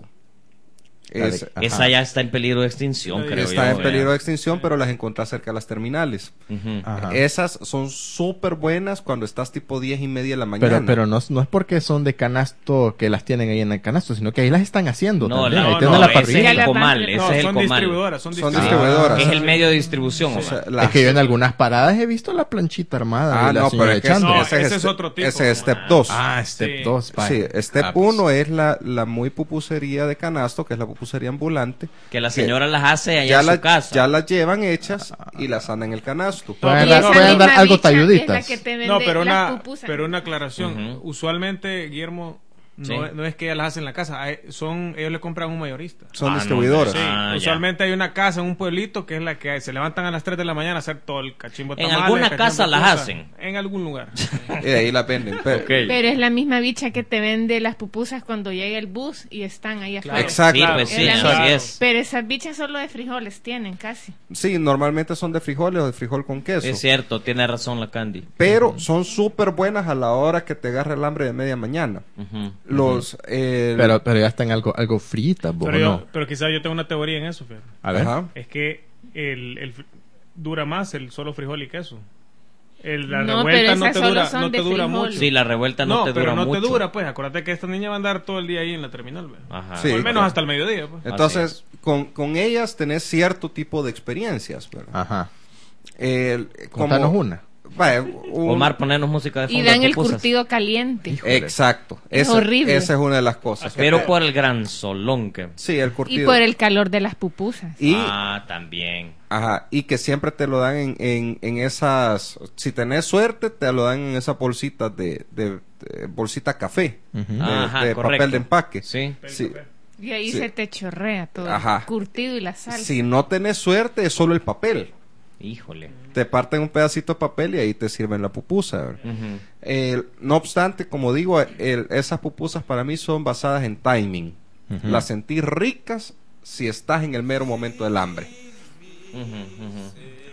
La de-
Es-
Ajá.
Esa ya está en peligro de extinción,
Sí,
creo yo.
está en
¿verdad?
peligro de extinción, pero las encontrás cerca de las terminales.
Ujú.
Ajá.
Esas son súper buenas cuando estás tipo diez y media de la mañana.
Pero, pero no, no es porque son de canasto que las tienen ahí en el canasto, sino que ahí las están haciendo
No,
también.
no,
ahí
no,
tienen
no,
la
ese
ese es
parrilla.
el
Ya la
comal,
van-
ese
No,
es el
son
comal.
distribuidoras, son
Son
distribuidoras.
distribuidoras.
Es el medio de distribución.
O
Omar.
sea, las-
Es que yo en algunas paradas he visto la planchita armada
Ah,
de la
no,
señora
pero es que
echando.
No,
ese,
ese
es
es otro tipo.
Ese es Step dos.
Ah, step
Sí.
dos.
Sí, Step
Ah, pues.
uno es la, la muy pupusería de canasto, que es la pupusería ambulante.
Que la señora las hace allá
ya,
en
la-
su casa.
ya las llevan hechas y las andan en el canasto.
Pueden
Y
dar-
esa
pueden dar
misma
algo
bicha
talluditas.
es la que te vende
No, pero
las
una,
pupusas.
pero una aclaración.
Ujú.
Usualmente, Guillermo, no,
Sí.
no es que ellas las hacen en la casa, hay- son ellos le compran a un mayorista.
Son
Ah, no,
distribuidoras.
Sí,
Ah, ya.
usualmente hay una casa en un pueblito que es la que se levantan a las tres de la mañana a hacer todo el cachimbo de
En
tamales,
alguna
cachimbo
casa
de
las
cosas.
hacen.
En algún lugar.
Y ahí las venden. Pero-
Ok.
Pero es la misma bicha que te vende las pupusas cuando llega el bus y están ahí afuera.
Exacto.
Sí, pues sí,
Es la
así
misma.
es.
Pero esas bichas solo de frijoles tienen casi.
Sí, normalmente son de frijoles o de frijol con queso.
Es cierto, tiene razón la Candy.
Pero son súper buenas a la hora que te agarra el hambre de media mañana.
Ujú.
Los... eh,
Pero, pero ya están algo, algo fritas, ¿o
pero, yo,
no?
pero quizás yo tengo una teoría en eso, fíjate.
A ver.
ajá.
Es que el, el fr- dura más el solo frijol y queso. El, la
No,
revuelta
pero
no
esas
te
solo
dura,
son
no te
de
dura
frijol.
mucho.
Sí, la revuelta no,
no,
te
pero
dura
no
mucho.
te dura, pues. Acuérdate que esta niña va a andar todo el día ahí en la terminal, ¿ve?
Ajá.
Sí.
O al menos hasta el mediodía, pues.
Entonces, con, con ellas tenés cierto tipo de experiencias. ¿verdad?
Ajá.
El- como-
Contanos una.
Vaya, un-
Omar, ponernos música de fondo.
Y dan
de
el
pupusas.
curtido caliente.
Exacto.
Es
Esa-
horrible.
Esa es una de las cosas. que
Pero
te-
por el gran solón que...
Sí, el
Y
curtido.
por el calor de las pupusas.
Y,
Ah, también.
ajá, y que siempre te lo dan en, en, en esas... Si tenés suerte, te lo dan en esas bolsitas de, de, de bolsita café.
Ujú.
de,
Ajá,
de
correcto.
papel de empaque.
Sí.
Sí.
Y ahí
Sí.
se te chorrea todo.
Ajá.
El curtido y la sal.
Si no tenés suerte, es solo el papel.
Híjole.
Te parten un pedacito de papel y ahí te sirven la pupusa. ¿verdad?
Ujú.
El- no obstante, como digo, el- esas pupusas para mí son basadas en timing.
Ujú.
Las sentís ricas si estás en el mero momento del hambre.
Ujú, ujú.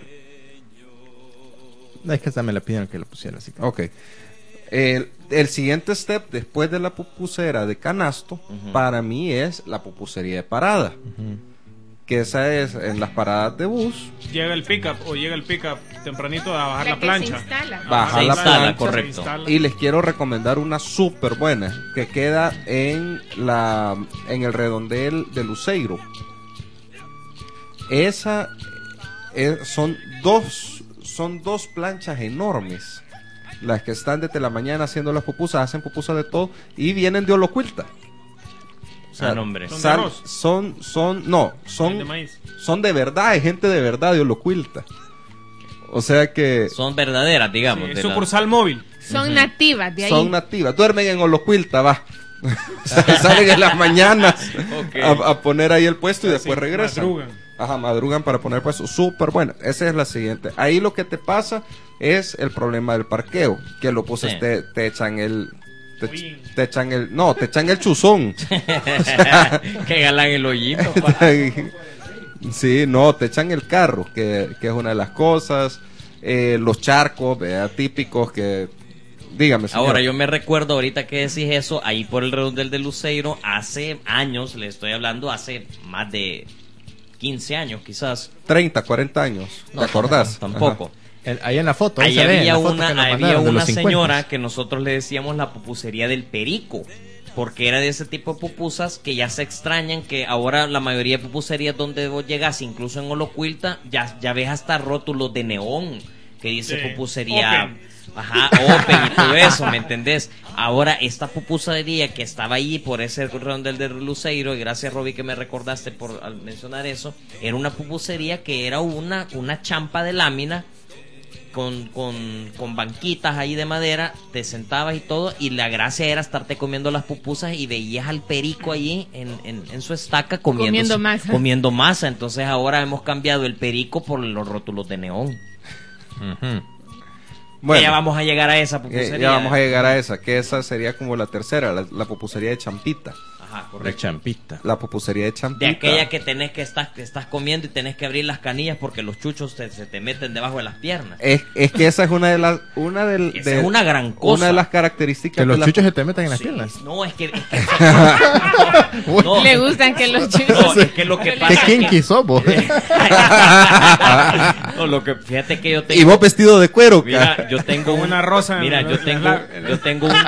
Es que esta me la pidieron que la pusiera así.
Ok. El, el siguiente step después de la pupusera de canasto,
Ujú.
para mí es la pupusería de parada. Que esa es en las paradas de bus.
Llega el pickup o llega el pickup tempranito a bajar
La
la,
que
plancha.
se instala.
Baja
Se
la
instala,
plancha.
correcto.
Se instala.
Y les quiero recomendar una súper buena que queda en la en el redondel de Luceiro. Esa es- son dos son dos planchas enormes las que están desde la mañana haciendo las pupusas, hacen pupusas de todo y vienen de Olocuilta. O
Ah, no, hombre.
¿Son de
sal-
arroz?
son son no, son
de maíz.
son de verdad, hay gente de verdad de Olocuilta. O sea que
Son verdaderas, digamos.
Sí,
de
es
la-
sucursal móvil.
Son nativas de ahí.
son nativas, duermen en Olocuilta, va. Salen en las mañanas
Ok.
a, a poner ahí el puesto y
Sí,
después regresan.
madrugan.
Ajá, madrugan para poner puesto. Súper buena. Esa es la siguiente. Ahí lo que te pasa es el problema del parqueo. Que lo puse,
Sí.
te, te echan el. Te,
Uy.
te echan el. No, te echan el chuzón.
Que galán el hoyito. pa.
Sí, no, te echan el carro, que, que es una de las cosas. Eh, los charcos, ¿verdad? Típicos que. Dígame, señor.
Ahora, yo me recuerdo ahorita que decís eso, ahí por el redondel de Luceiro, hace años, le estoy hablando, hace más de quince años quizás.
treinta, cuarenta años. ¿Te
No,
acordás?
Tampoco.
El- ahí en la foto. Ahí,
Ahí
se ve, en
había
la foto
una,
que nos
había
mandaron de
una
los cincuenta.
señora que nosotros le decíamos la pupusería del Perico, porque era de ese tipo de pupusas que ya se extrañan, que ahora la mayoría de pupuserías donde vos llegas, incluso en Olocuilta, ya, ya ves hasta rótulos de neón que dice
Sí.
pupusería...
Open.
Ajá, Open y todo eso, ¿me entendés? Ahora, esta pupusería que estaba ahí por ese redondel de Luceiro, y gracias, Robbie, que me recordaste por al mencionar eso, era una pupusería que era una, una champa de lámina con, con, con banquitas ahí de madera, te sentabas y todo, y la gracia era estarte comiendo las pupusas y veías al perico allí en, en, en su estaca comiendo,
Comiendo masa.
comiendo masa. Entonces ahora hemos cambiado el perico por los rótulos de neón.
Ujú.
Bueno,
Que ya vamos a llegar a esa
eh,
pupusería.
ya vamos a llegar a esa, que esa sería como la tercera, la, la pupusería de champita.
Ajá,
De
correcto.
champita.
La pupusería de champita.
De aquella que tenés que estás, que estás comiendo y tenés que abrir las canillas porque los chuchos te- se te meten debajo de las piernas.
Es, es que esa es una de las una del,
Esa
de-
es una gran cosa.
una de las características
Que los
de la-
chuchos se te metan en las
Sí,
piernas.
no, es que... Es que no, no,
Le gustan que los
no,
chuchos.
es que lo que
¿Qué
pasa es
kinky
que...
sos vos?
No, lo que... Fíjate que yo tengo...
Y vos vestido de cuero.
Mira,
ca-
yo tengo
Con una rosa en
Mira,
la-
yo
en
tengo,
la- en la-
yo tengo un,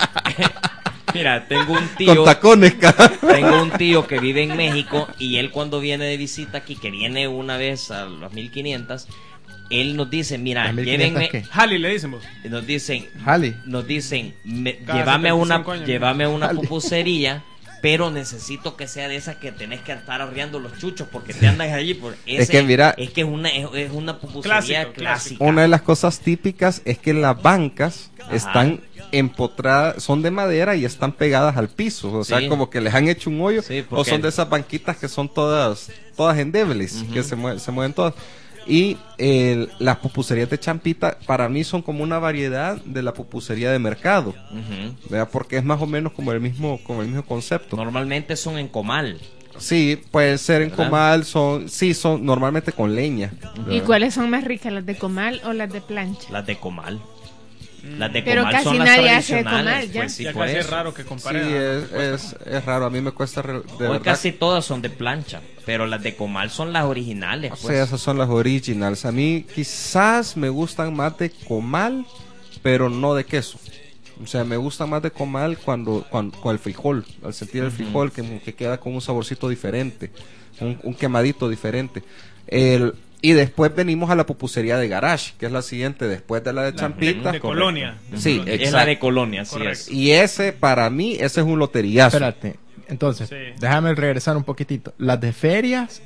mira, tengo un tío,
con tacones. ca-
tengo un tío que vive en México y él cuando viene de visita aquí, que viene una vez a las mil quinientas, él nos dice, mira,
¿Las mil quinientas
llévenme,
qué?
Halley le dicen vos.
nos dicen,
Jali.
nos dicen, me-
Cada
llévame a una,
setenta y cinco años.
llévame a una
Dale.
pupusería, pero necesito que sea de esas que tenés que estar arriando los chuchos porque te andas allí por ese-
Es que mira-
es que es una es, es una pupusería
Clásico,
clásica.
clásico.
Una de las cosas típicas es que las bancas
Ajá.
están empotradas, son de madera y están pegadas al piso, o sea,
Sí.
como que les han hecho un hoyo,
Sí,
o
porque-
son de esas banquitas que son todas todas endebles,
Ujú.
que se, mue- se mueven todas. Y el- las pupuserías de champita para mí son como una variedad de la pupusería de mercado,
Ujú.
¿verdad? Porque es más o menos como el mismo como el mismo concepto.
Normalmente son en comal.
Sí, pueden ser en
¿Verdad?
comal, son sí, son normalmente con leña.
¿Y cuáles son más ricas, las de comal o las de plancha?
Las de comal. Las de
Pero
comal
casi
son las
nadie hace de
tradicionales,
comal, ya.
pues, sí,
ya
por
casi es
eso.
raro que
Sí,
comparen.
es, es, es raro, a mí me cuesta re- de
Hoy
verdad.
casi todas son de plancha, pero las de comal son las originales.
O
Pues.
sea, esas son las originals. A mí quizás me gustan más de comal, pero no de queso. O sea, me gusta más de comal cuando, cuando con el frijol, al sentir el
Ujú.
frijol que, que queda con un saborcito diferente, un, un quemadito diferente. El, y después venimos a la pupusería de garage, que es la siguiente después de la de
La-
champita.
de Colonia.
Sí,
Es
exacto.
la de colonia, así
Correcto.
es.
Y ese, para mí, ese es un loteriazo.
Espérate. Entonces,
Sí.
déjame regresar un poquitito. Las de ferias,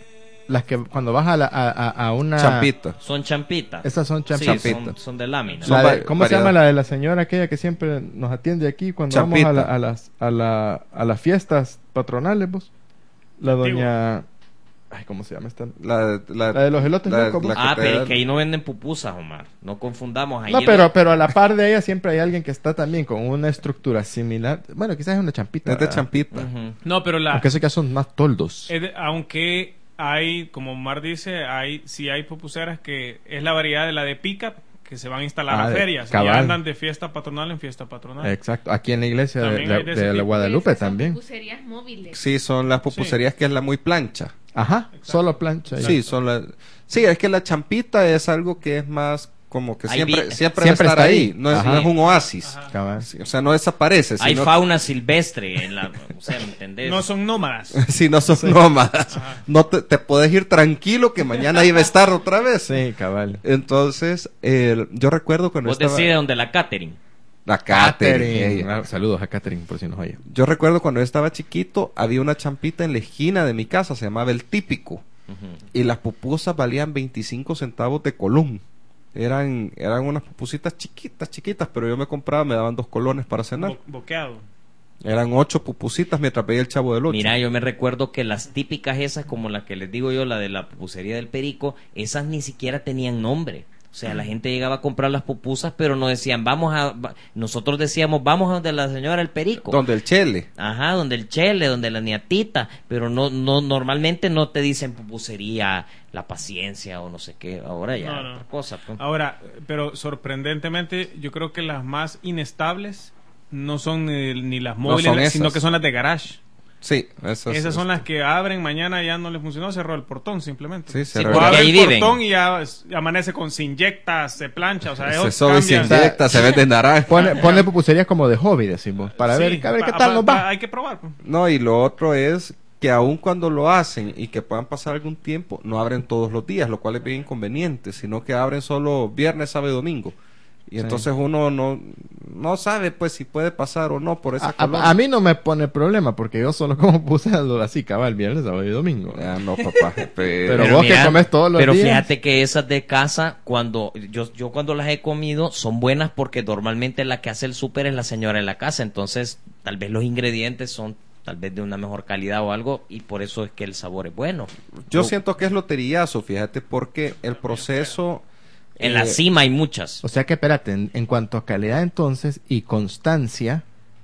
las que cuando vas a, la- a, a- a una...
Champita.
Son champitas.
Esas son
Sí,
champitas.
son, son de lámina.
Son
La de-
va-
¿Cómo se
variedad.
llama la de la señora aquella que siempre nos atiende aquí cuando
Champita.
vamos a, la- a las a, la- a las fiestas patronales, vos? La doña... Ay, ¿cómo se llama esta?
La, la-
La de los elotes
la-
locos,
la
vos.
Ah,
que te
pero
dan-
es que ahí no venden pupusas, Omar. No confundamos. Ahí
No,
el-
pero, pero a la par de ella siempre hay alguien que está también con una estructura similar. Bueno, quizás es una champita.
es de
¿verdad?
champita.
Ujú.
No, pero la.
Aunque sé que son más toldos.
es de- aunque hay, como Mar dice, hay sí hay pupuseras que es la variedad de la de pica que se van a instalar
Ah,
a
de
ferias y
cabal.
andan de fiesta patronal en fiesta patronal.
Exacto. Aquí en la iglesia de,
También
de-
hay de ese
de la
tipo.
Guadalupe
Esas son
también.
pupuserías móviles.
Sí, son las pupuserías que es la muy plancha.
Ajá, solo plancha. ahí.
Sí, son las. Sí, es que la champita es algo que es más como que
Hay
siempre,
vi-
siempre,
Siempre
va a estar
está
ahí.
ahí.
No es,
Ajá.
no es un oasis.
Ajá.
Cabal.
Sí, o sea, no desaparece.
Hay
Sino,
fauna silvestre en la. O sea, ¿me entendés?
No son nómadas.
si no son nómadas. No te, te puedes ir tranquilo que mañana iba a estar otra vez.
Sí, cabal.
Entonces, el- yo recuerdo cuando
Vos
estaba.
decís de donde la catering.
La Catherine.
Catherine.
ella.
Ah, saludos a Catherine por si nos oye.
Yo recuerdo cuando yo estaba chiquito, había una champita en la esquina de mi casa, se llamaba El Típico.
Ujú.
Y las pupusas valían veinticinco centavos de colón. Eran, eran unas pupusitas chiquitas, chiquitas, pero yo me compraba, me daban dos colones para cenar.
Bo- boqueado.
Eran ocho pupusitas mientras pedía el Chavo del Ocho.
Mira, yo me recuerdo que las típicas esas, como la que les digo yo, la de la pupusería del Perico, esas ni siquiera tenían nombre. O sea, la gente llegaba a comprar las pupusas, pero no decían, vamos a... va-". Nosotros decíamos, vamos a donde la señora el Perico.
Donde el chele.
Ajá, donde el chele, donde la niatita, pero no, no, normalmente no te dicen pupusería, la paciencia o no sé qué. Ahora ya,
No, no.
otra cosa. pues.
Ahora, pero sorprendentemente, yo creo que las más inestables no son ni, ni las móviles,
son
sino
esas.
que son las de garage.
Sí, esas,
Esas son las que abren mañana, ya no le funcionó, cerró el portón simplemente.
Sí,
O
cerró
porque
abre
ahí
el
viven.
portón y ya es- amanece con se inyecta, se plancha, o sea,
Se
eso
sobe y se
cambia.
inyecta, se vende naranja.
Pone, pone pupuserías como de hobby, decimos. Para
Sí,
ver, a ver qué
pa-
tal
pa-
nos
pa-
va.
Hay que probar. pues.
No, y lo otro es que aun cuando lo hacen y que puedan pasar algún tiempo, no abren todos los días, lo cual es bien inconveniente, sino que abren solo viernes, sábado y domingo. Y
Sí.
entonces uno no, no sabe pues si puede pasar o no por esa
A,
colonia.
a- a mí no me pone problema porque yo solo como puse así, cabal, viernes, sábado y domingo.
Ah, no, papá. Pero,
Pero vos que comes todos los
pero
días.
fíjate que esas de casa, cuando yo, yo cuando las he comido, son buenas porque normalmente la que hace el súper es la señora en la casa. Entonces, tal vez los ingredientes son tal vez de una mejor calidad o algo, y por eso es que el sabor es bueno.
yo siento que es loteriazo, fíjate, porque el proceso...
En
eh,
la cima hay muchas.
O sea que espérate, en, en cuanto a calidad entonces y constancia,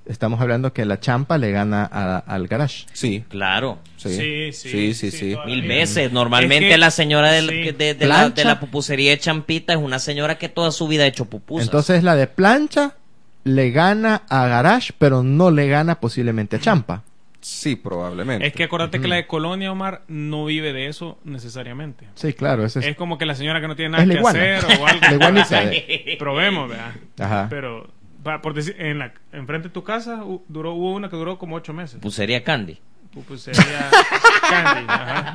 estamos hablando que la champa le gana a- al garage.
Sí,
Claro.
sí,
Sí,
sí,
sí,
sí,
sí,
sí.
toda
Mil
Sí.
veces. Normalmente
Es que-
la señora del-
sí.
de, de- de la,
Plancha.
de la pupusería de Champita es una señora que toda su vida ha hecho pupusas.
Entonces la de plancha le gana a garage, pero no le gana posiblemente a champa.
Sí, probablemente.
Es que acuérdate que la de Colonia, Omar, no vive de eso necesariamente.
Sí, claro, ese es...
Es como que la señora que no tiene nada
Es la
que
iguana.
hacer o algo.
La iguanita de-
Probemos, ¿verdad?
Ajá.
Pero, pa- por decir, en la, enfrente de tu casa hu- duró, hubo una que duró como ocho meses.
Pupusería Candy.
Pues sería Candy,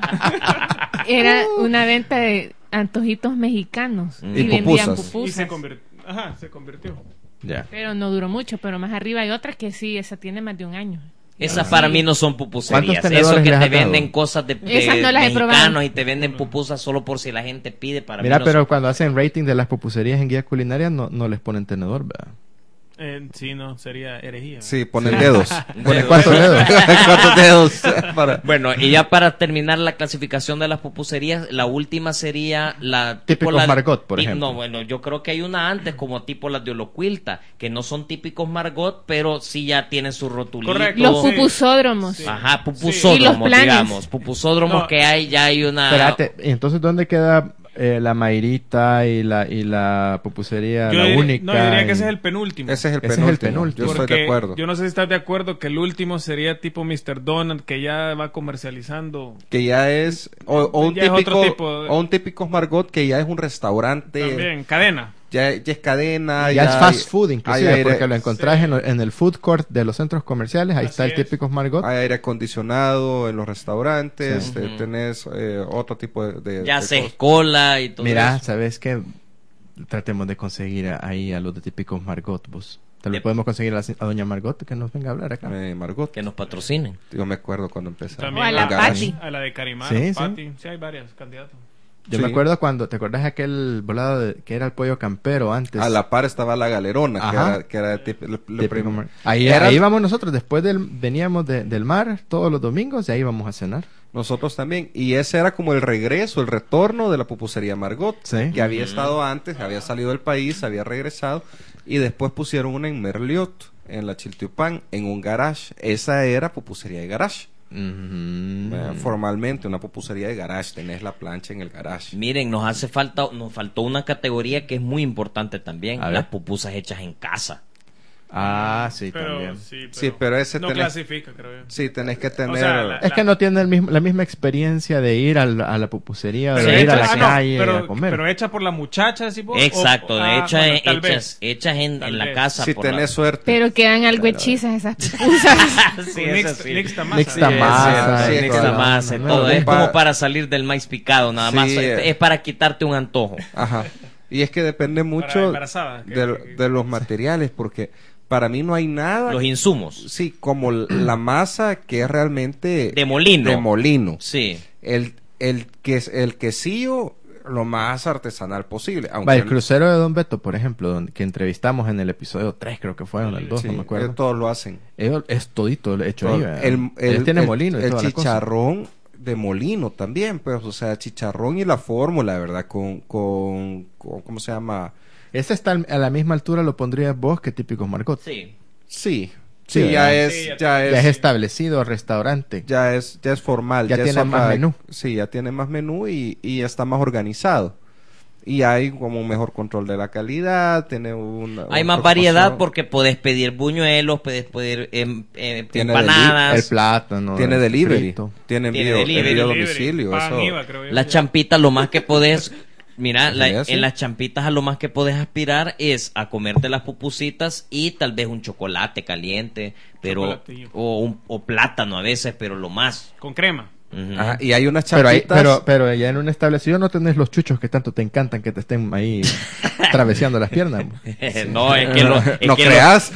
ajá.
Era una venta de antojitos mexicanos
Mm.
y,
Y
vendían
pupusas.
pupusas.
Y se convirtió. Ajá, se convirtió.
Ya.
Pero no duró mucho, pero más arriba hay otra que sí, esa tiene más de un año.
Esas
Sí.
para mí no son pupuserías.
¿Cuántos
Eso
tenedores
que
les
te
has dado?
venden cosas de, de
Esas no las he probado.
mexicanos y te venden pupusas solo por si la gente pide. Para
Mira,
mí no
pero
son-
cuando hacen rating de las pupuserías en guía culinaria no, no les ponen tenedor, ¿verdad?
Eh, sí, no, sería herejía.
Sí, ponen dedos.
¿Ponen cuántos dedos?
¿Cuántos dedos? Para...
Bueno, y ya para terminar la clasificación de las pupuserías, la última sería la...
Típicos
la de-
Margot, por
ti-
ejemplo.
No, bueno, yo creo que hay una antes como tipo las de Olocuilta, que no son típicos Margot, pero sí ya tienen su rotulito.
Correcto.
Los
Sí.
pupusódromos.
Sí.
Ajá,
Y los
pupusódromos,
planes.
digamos. Pupusódromos
No.
que hay, ya hay una...
Espérate, ¿y entonces dónde queda eh, la Mairita y la y la pupusería,
Yo
la
diría,
única?
no, yo diría que
y-
ese es el penúltimo.
Ese es el
Ese es el
penúltimo.
penúltimo.
Yo estoy
Porque
de acuerdo.
yo no sé si estás de acuerdo que el último sería tipo mister Donut, que ya va comercializando.
Que ya es... O, o un
Ya es otro
típico,
tipo de-
o un típico Margot que ya es un restaurante.
También, cadena.
Ya, ya es cadena.
Ya es fast
hay-
food inclusive,
hay aire-
porque lo encontrás
sí.
en, lo- en el food court de los centros comerciales, ahí
Así
está el
es.
típico Margot.
Hay aire acondicionado en los restaurantes.
Sí.
te-
Ujú.
Tenés eh, otro tipo de... de-
ya
de
se
cosas.
cola y todo
Mira,
eso.
¿sabes qué? Tratemos de conseguir a- ahí a los de típicos Margot, vos. Te lo
De-
podemos conseguir a, la se- a doña Margot que nos venga a hablar acá.
Eh, Margot.
Que nos patrocinen.
Yo me acuerdo cuando empezaba.
También
O a la
el garage.
Pati.
A la de Carimar,
Sí, sí.
Pati. Sí, hay varios candidatos.
Yo
Sí.
me acuerdo cuando, ¿te acordás de aquel volado de- que era el pollo campero antes?
A la par estaba la galerona, que
Ajá.
era, que era de tip- lo- lo
Típico
prim-
mar- Ahí,
Era-
ahí íbamos nosotros, después del, veníamos de- del mar todos los domingos y ahí íbamos a cenar.
Nosotros también. Y ese era como el regreso, el retorno de la pupusería Margot.
Sí.
Que había estado antes, había salido del país, había regresado. Y después pusieron una en Merliot, en la Chiltepán, en un garage. Esa era pupusería de garage.
Ujú.
Eh, Formalmente, una pupusería de garage. Tenés la plancha en el garage.
Miren, nos hace falta, nos faltó una categoría que es muy importante también,
A ver.
las pupusas hechas en casa.
Ah, sí,
Pero,
también.
sí, pero,
Sí, pero ese
no
tenés-
clasifica, creo yo.
Sí, tenés que tener...
sea, la-
Es que no tiene el mismo, la misma experiencia de ir al- a la pupusería,
Pero
de ir a la
hecha- ah, no,
calle
pero,
a comer.
pero hecha por la muchacha, ¿sí, vos?
Exacto,
O-
de
ah,
hecha,
bueno, tal
hechas,
vez.
hechas en,
Tal
en la
vez.
casa.
Si
por la-
tenés suerte.
Pero quedan algo hechizas esas pupusas.
Sí,
Mix-
eso sí.
mixta masa.
Mixta
Sí,
masa,
sí,
Sí,
sí,
mixta
toda la-
masa,
no,
todo.
no,
Es
para-
como para salir del maíz picado, nada
Sí,
más.
eh.
Es, es para quitarte un antojo.
Ajá. Y es que depende mucho
embarazada, que-
de,
que-
de los materiales, porque para mí no hay nada...
Los insumos.
Sí, como l- la masa que es realmente...
De molino.
De molino.
Sí.
El, el, que, el quesillo, lo más artesanal posible. Aunque
Va, el crucero de Don Beto, por ejemplo, donde, que entrevistamos en el episodio tres, creo que fue, o en el dos,
sí,
no me acuerdo.
eh, todos lo hacen.
Ellos- es todito hecho
Todo-
ahí, ¿verdad?
el,
Ellos
el-
tienen
el-
molino y
el
toda la cosa.
chicharrón de molino también, pues, o sea, chicharrón y la fórmula, ¿verdad? Con, con, con- ¿cómo se llama?
Ese está al- a la misma altura, lo pondrías vos que típicos Margot.
Sí.
Sí,
Sí,
sí, ya
¿verdad?
es,
Sí, ya
ya
Ya es
es,
establecido restaurante.
ya es, ya es formal.
Ya
es
tiene más
otra-
menú.
Sí, ya tiene más menú y, y está más organizado. Y hay como un mejor control de la calidad, tiene una...
Hay
una
más variedad
preocupación.
porque puedes pedir buñuelos, puedes pedir em, em,
Tiene
empanadas.
El plátano.
Tiene
el
delivery,
frito.
tiene
Tiene
envío,
delivery.
envío a
Delivery,
domicilio.
pan
eso.
iba, creo yo.
Las champitas, lo más que podés, mira,
Así
la-
es, sí.
en las champitas a lo más que podés aspirar es a comerte las pupusitas y tal vez un chocolate caliente, pero
Chocolatillo.
o, un, o plátano a veces, pero lo más.
Con crema.
Ujú.
Ajá, y hay unas
Pero,
champitas...
ahí- pero, pero ya en un establecido no tenés los chuchos que tanto te encantan que te estén ahí traveseando las piernas.
no, es que lo, es
no
que lo-
creas.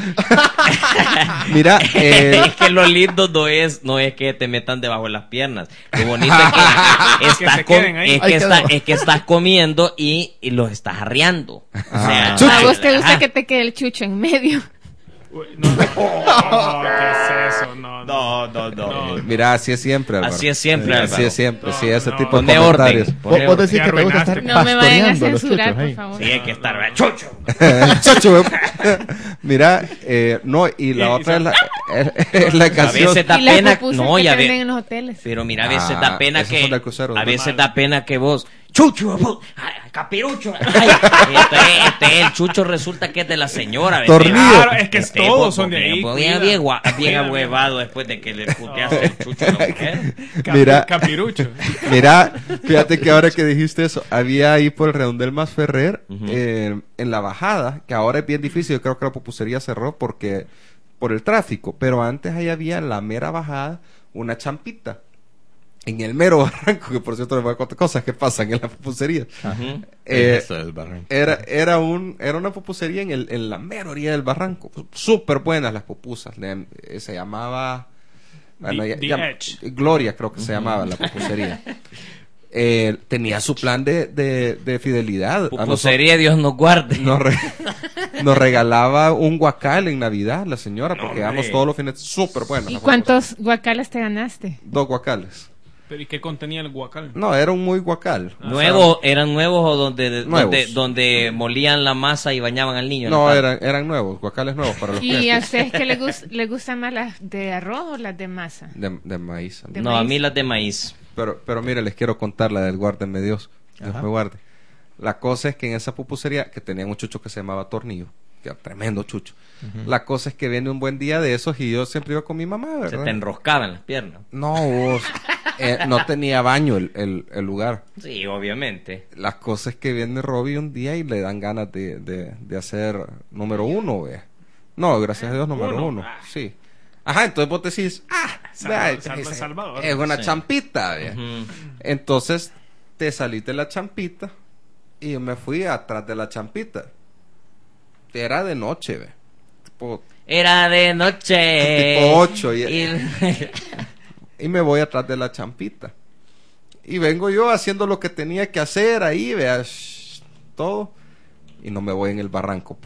Mira, eh,
es que lo lindo no es, no es que te metan debajo de las piernas. Lo bonito es que, estás
se
com-
queden ahí.
es,
Ahí
que
quedó.
está- es que estás comiendo y, y los estás arreando. O sea,
Chucho.
A vos te gusta
ajá.
que te quede el chucho en medio.
Uy, no, no, no, no, ¿qué es eso? No,
No, no, no.
Eh, Mira, así es siempre, Álvaro.
Así es siempre,
Eh,
Álvaro.
Así es siempre,
No,
sí, ese
no.
tipo de
Pone
comentarios.
orden.
Vos,
Pone
vos
orden.
decís
Ya
que te gusta
arruinaste.
estar
No me vayan a
pastoreando los
censurar,
chuchos
por
ahí.
favor.
Sí, hay que estar chucho.
Chacho, mira, eh, no, y la
Y-
otra
y
es la, es, es la
A
canción.
veces da
Y las
pena.
pupusas
No,
que
ya
te venden
ve.
en los hoteles.
Pero mira, a veces
Ah,
da pena
esos
que.
son del crucero,
A
¿no?
veces
Mal.
da pena que vos. Chucho, vos, ay, capirucho. Ay, este, este, el chucho resulta que es de la señora. ¿viste?
Tornillo.
Claro, es que
Este,
todos
vos,
son de
bien,
ahí.
vos, Bien,
cuida.
bien, gua- bien
Cuida,
ahuevado después de que le puteaste el chucho a la mujer.
Capi-
Mira.
Capirucho.
Mira, fíjate que ahora que dijiste eso, había ahí por el redondel Más Ferrer,
Ujú.
eh, en la bajada, que ahora es bien difícil, yo creo que la pupusería cerró porque por el tráfico, pero antes ahí había en la mera bajada una champita. En el mero barranco, que por cierto les voy a contar cosas que pasan en la pupusería.
Ujú.
Eh,
Eso es barranco.
Era, era, un, era una pupusería en, el, en la mera orilla del barranco. Súper buenas las pupusas. Le- eh, se llamaba... bueno,
The-
ya-
The
ya-
Edge.
Gloria creo que se llamaba la pupusería. Eh, tenía su plan de, de, de fidelidad. A nosotros-
Pupusería, Dios nos guarde.
nos, re- nos regalaba un guacal en Navidad la señora, porque
hombre.
íbamos todos los fines. Súper buenas.
¿Y
las
cuántos guacales te ganaste?
pupusas. Dos guacales.
Pero ¿y qué contenía el guacal?
No, era un muy guacal.
¿Nuevos? ¿Eran nuevos o donde,
Nuevos.
donde, donde molían la masa y bañaban al niño?
No,
¿no?
eran, eran nuevos, guacales nuevos para los
¿Y a
clientes.
ustedes qué les, gus- les gustan más las de arroz o las de masa?
De, de maíz.
De
No, a
maíz.
mí las de maíz.
Pero, pero mire, les quiero contar la del guárdenme Dios. Dios
Ajá.
me guarde. La cosa es que en esa pupusería, que tenía un chucho que se llamaba Tornillo, que era tremendo chucho. La cosa es que viene un buen día de esos y yo siempre iba con mi mamá,
Se
¿verdad?
te enroscaban las piernas.
No, vos, eh, no tenía baño el, el, el lugar.
Sí, obviamente.
La cosa es que viene Robbie un día y le dan ganas de, de, de hacer número uno, ve. No, gracias a Dios, número
Uno.
uno.
Ah.
Sí. Ajá, entonces vos decís, ah,
Salva-
vea,
Salva-
es,
Salvador.
es una
Sí.
champita, ve.
Ujú.
Entonces te saliste de la champita y yo me fui atrás de la champita. Era de noche, ve. Tipo,
Era de noche.
Tipo ocho, y-
y-
y me voy atrás de la champita. Y vengo yo haciendo lo que tenía que hacer ahí, veas todo. Y no me voy en el barranco.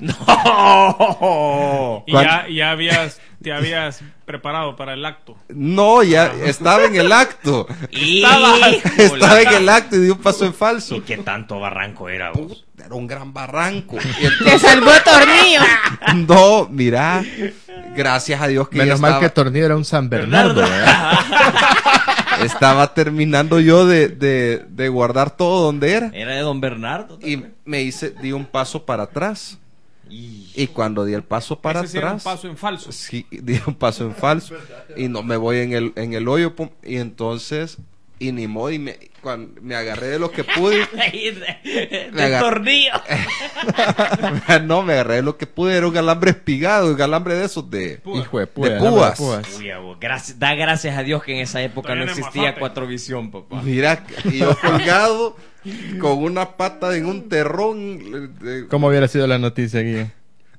¡No!
Y
¿Cuán-
ya, ya habías, te habías preparado para el acto.
No, ya estaba en el acto.
Híjole.
Estaba en el acto y di un paso en falso.
¿Y qué tanto barranco era vos?
Era un gran barranco. Y
¡Te
entonces-
salvó Tornillo!
no, mira, gracias a Dios que ya
Menos mal
estaba,
que Tornillo era un San Bernardo, ¿verdad?
estaba terminando yo de, de, de guardar todo donde era.
Era de Don Bernardo.
Y me hice, di un paso para atrás. Y cuando di el paso para
Ese sí era un
atrás,
paso en falso.
sí, di un paso en falso y no me voy en el en el hoyo, pum, y entonces y ni modo, y me, cuando me agarré de lo que pude.
de
Me agar-
tornillo.
No, me agarré de lo que pude, era un alambre espigado, un alambre de esos de
Hijo de púa.
De
alambre
púas.
Uy, abo, gracias- da gracias a Dios que en esa época
Todavía
no
no hay
existía
mafape.
Cuatro Visión, papá.
mira, y yo colgado con una pata en un terrón de-
¿Cómo hubiera sido la noticia, Guille?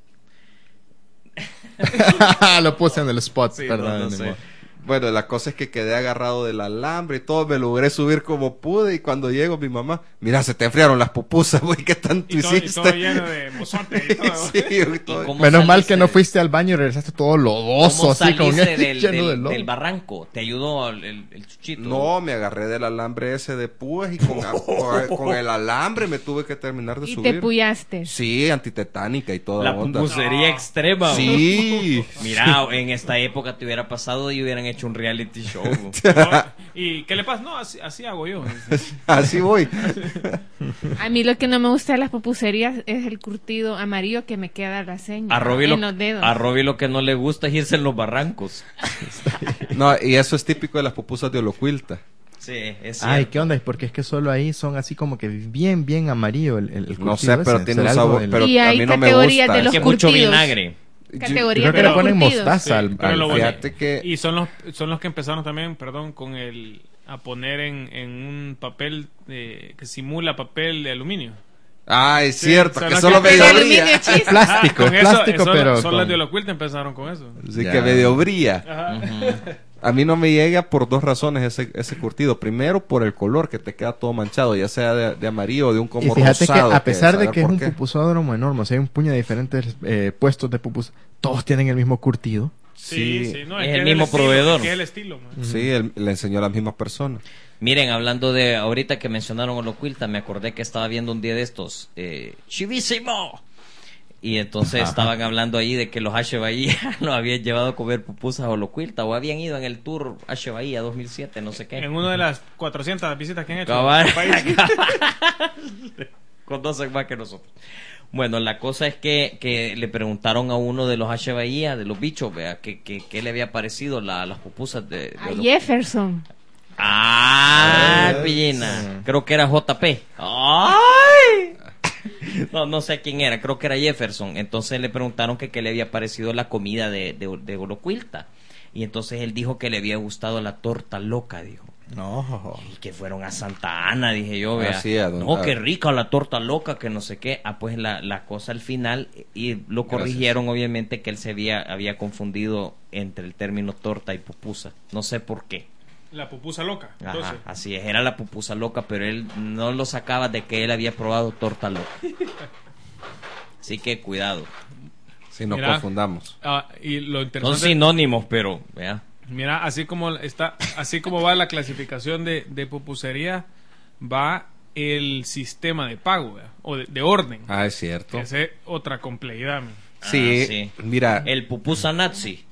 Lo puse en el spot,
Sí,
perdón.
no, no
ni
sé.
modo.
Bueno, la cosa es que quedé agarrado del alambre y todo, me logré subir como pude, y cuando llego mi mamá, mira, se te enfriaron las pupusas, güey, ¿qué tanto
Y todo, y
hiciste?
todo lleno de mozote y todo.
Sí, güey, todo-
¿Y cómo
Menos mal
saliste
que no
de-
fuiste al baño y regresaste todo lodoso,
¿Cómo
así, con
saliste del,
lleno de
del,
lodo.
del barranco? ¿Te ayudó el, el, el chuchito?
No, me agarré del alambre ese de púas y con, con, con el alambre me tuve que terminar de
Y
subir.
te puyaste.
Sí, antitetánica y toda
La
onda.
pupusería extrema.
Sí.
Mira, en esta época te hubiera pasado y hubieran hecho un reality show.
No, ¿y qué le pasa? No, así, así hago yo.
Así voy.
A mí lo que no me gusta de las pupuserías es el curtido amarillo que me queda la seña
A Robbie, lo,
en los dedos.
a Robbie lo que no le gusta es irse en los barrancos.
No, y eso es típico de las pupusas de Olocuilta.
Sí, es
Ay,
cierto.
¿qué onda? Porque es que solo ahí son así como que bien, bien amarillo el, el, el
No
curtido
sé, pero
ese.
tiene un
¿Será algo
sabor,
del-
pero
Y
a
hay
mí no me
categorías
gusta.
de los
que mucho
curtidos.
vinagre.
Categoría
Creo que
de
le
los
ponen
curtidos.
mostaza al,
pero
al-
lo bueno-
Fíjate que
Y son los, son los que empezaron también, perdón, con el a poner en, en un papel de, que simula papel de aluminio.
Ah, es
Sí,
cierto,
son
que
los
solo
que-
medio
El aluminio
brilla.
chis.
plástico,
Ah, con
es
eso,
plástico,
son,
pero
son
con-
las de Olocuilta empezaron con eso.
Así
Ya.
que medio brilla.
Ajá.
A mí no me llega por dos razones ese, ese curtido. Primero, por el color, que te queda todo manchado, ya sea de, de amarillo o de un como
Y fíjate
rosado.
que a pesar de
saber
que es
por
un
qué.
pupusódromo enorme, o sea, hay un puño de diferentes eh, puestos de pupus, todos tienen el mismo curtido.
Sí,
Sí,
sí, no,
es
que
el mismo
estilo,
proveedor.
es que es el estilo, man.
sí, él le enseñó a las mismas personas.
Miren, hablando de ahorita que mencionaron Holocuilta, me acordé que estaba viendo un día de estos, eh, ¡chivísimo! Y entonces
Ajá.
estaban hablando ahí de que los H. Bahía los habían llevado a comer pupusas a Holocuilta o habían ido en el tour H. Bahía dos mil siete, no sé qué.
En una de las cuatrocientas visitas que han hecho.
Cabal.
en el país.
Conocen más que nosotros. Bueno, la cosa es que, que le preguntaron a uno de los H. Bahía, de los bichos, vea, que, que, que le había parecido la, las pupusas de... de
A
Holo-
Jefferson.
¡Ah,
Ah,
pillina! Creo que era J P. ¡Ay! No, no sé quién era, creo que era Jefferson. Entonces le preguntaron que qué le había parecido la comida de, de, de Holocuilta. Y entonces él dijo que le había gustado la torta loca, dijo.
No.
Y que fueron a Santa Ana, dije yo, vea.
Ah, sí, a don-
no,
a-
qué rica la torta loca, que no sé qué. Ah, pues la, la cosa al final, y lo corrigieron obviamente que él se había, había confundido entre el término torta y pupusa. No sé por qué.
La pupusa loca. Entonces,
Ajá, así es, era la pupusa loca, pero él no lo sacaba de que él había probado torta loca. Así que cuidado.
Si no
Mira.
confundamos.
ah, y lo
Son
interesante,
sinónimos, pero, vea.
mira, así como está, así como va la clasificación de, de pupusería, va el sistema de pago, ¿verdad? O de, de orden.
Ah, es cierto.
Que es otra complejidad. man.
Sí,
Ah, sí.
mira,
El pupusa nazi.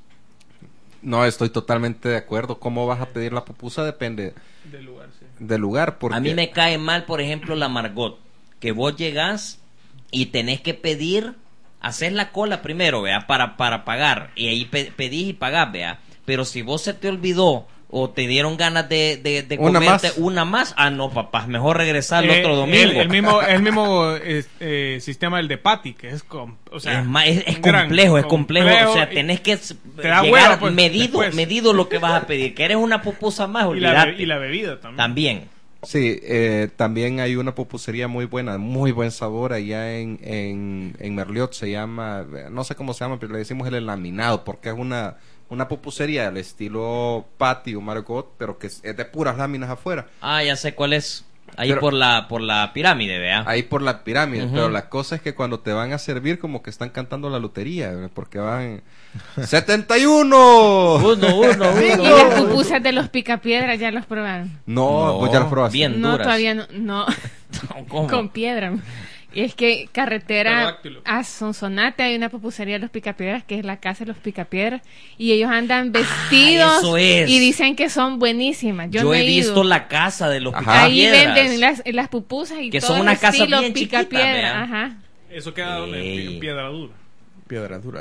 no estoy totalmente de acuerdo. ¿Cómo vas a pedir la pupusa? Depende
Del lugar, sí.
del lugar. Porque
A mí me cae mal, por ejemplo, la Margot. Que vos llegás y tenés que pedir, haces la cola primero, vea, para, para pagar. Y ahí pe- pedís y pagás, vea. Pero si vos se te olvidó o te dieron ganas de, de, de
Una
comerte
más.
una más, ah, no, papá, mejor regresar el
Eh,
otro domingo.
El, el mismo, el mismo eh, eh, sistema del de Patty, que es, com- o sea,
es, ma- es, es
un gran
complejo, es complejo, o sea,
y-
tenés que s-
da
llegar
hueva, pues,
medido,
después.
medido lo que vas a pedir. ¿Quieres una pupusa más?
y, la,
Olvídate.
be- y la bebida también.
También.
Sí, eh, también hay una pupusería muy buena, muy buen sabor allá en, en, en Merliot, se llama, no sé cómo se llama, pero le decimos el enlaminado, porque es una, una pupusería del estilo patio Margot, pero que es, es de puras láminas afuera,
Ah, ya sé cuál es. Ahí
Pero-
por la por la pirámide, vea.
ahí por la pirámide,
Ujú.
pero la cosa es que cuando te van a servir como que están cantando la lotería, ¿verdad? Porque van setenta y uno.
Uno, uno,
Y
uno.
las pupusas de los picapiedras ya los probaron.
No,
No,
vos ya las probaste.
bien.
No,
duras.
todavía no. No,
¿Cómo?
con piedra. Y es que carretera
Pterodáctilo.
a Sonsonate hay una pupusería de los picapiedras que es la casa de los picapiedras y ellos andan vestidos
eso es.
y dicen que son buenísimas. Yo,
Yo
no
he
he ido.
visto la casa de los
Ajá.
Ahí
picapiedras.
venden las, las pupusas y
Que
todo
son una
el
casa
estilo
bien chiquita,
picapiedra.
vea.
Ajá.
Eso queda donde
Ey.
en Piedra Dura.
Piedra dura.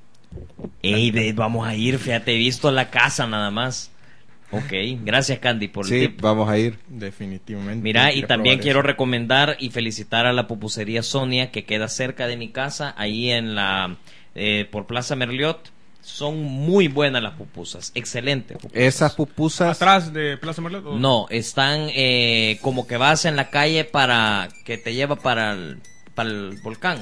Ey, ve, vamos a ir, fíjate, he visto la casa nada más. Ok, gracias Candy por el
Sí,
tip.
vamos a ir.
Definitivamente.
Mira, y
Quiero
también
probar
quiero
eso.
recomendar y felicitar a la pupusería Sonia, que queda cerca de mi casa, ahí en la, eh, por Plaza Merliot. Son muy buenas las pupusas, excelentes. pupusas.
Esas pupusas.
Atrás de Plaza Merlot. ¿o?
No, están eh, como que vas en la calle para, que te lleva para el, para el volcán.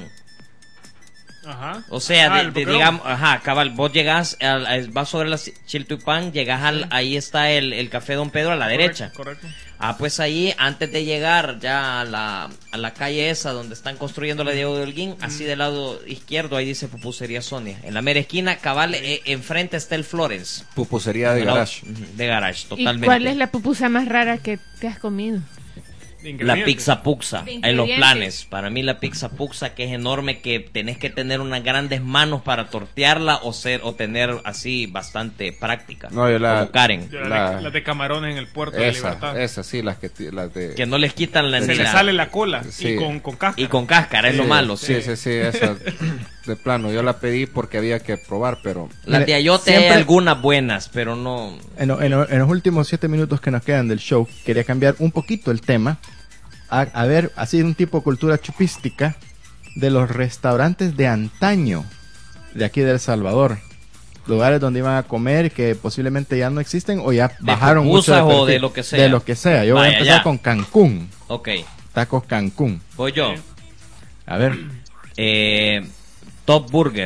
Ajá.
O sea,
Ah,
de-
el
de-
Boquerón.
digamos, ajá, cabal, vos llegás, al- al- vas sobre la Chiltepán, llegás al, ahí está el, el Café Don Pedro a la derecha.
Correcto. correcto.
Ah, pues ahí, antes de llegar ya a la, a la calle esa donde están construyendo la Diego de Holguín, así del lado izquierdo, ahí dice Pupusería Sonia. En la mera esquina, cabal, eh, enfrente está el Florence.
Pupusería de
Al lado-
garage.
Ujú, De garage,
¿Y
totalmente.
cuál es la pupusa más rara que te has comido?
De
La
ingredientes.
pizza puxa,
De
en los
ingredientes.
planes. Para mí la pizza puxa, que es enorme, que tenés que tener unas grandes manos para tortearla o ser o tener así bastante práctica.
No, yo la-
Como Karen,
Yo la
La-
de, la de camarones en el puerto de
Esa,
Libertad.
esa sí, las que ti- las de.
que no les quitan la
Se
ni
le
la-
sale la cola
Sí.
y con, con cáscara.
y con cáscara, es lo
Sí,
malo.
Sí,
Sí.
sí, sí, esa. De plano, yo la pedí porque había que probar, pero.
Las de ayote
Siempre-
hay algunas buenas, pero no.
En, lo- en lo- en los últimos siete minutos que nos quedan del show, quería cambiar un poquito el tema. A, a ver, así un tipo de cultura chupística de los restaurantes de antaño de aquí de El Salvador. Lugares donde iban a comer que posiblemente ya no existen o ya bajaron mucho
pupusas o
perfil.
de lo que sea.
De lo que sea. Yo voy
Vaya,
a empezar
ya.
con Cancún.
Ok,
Tacos Cancún.
voy yo.
A ver.
Eh, Top Burger.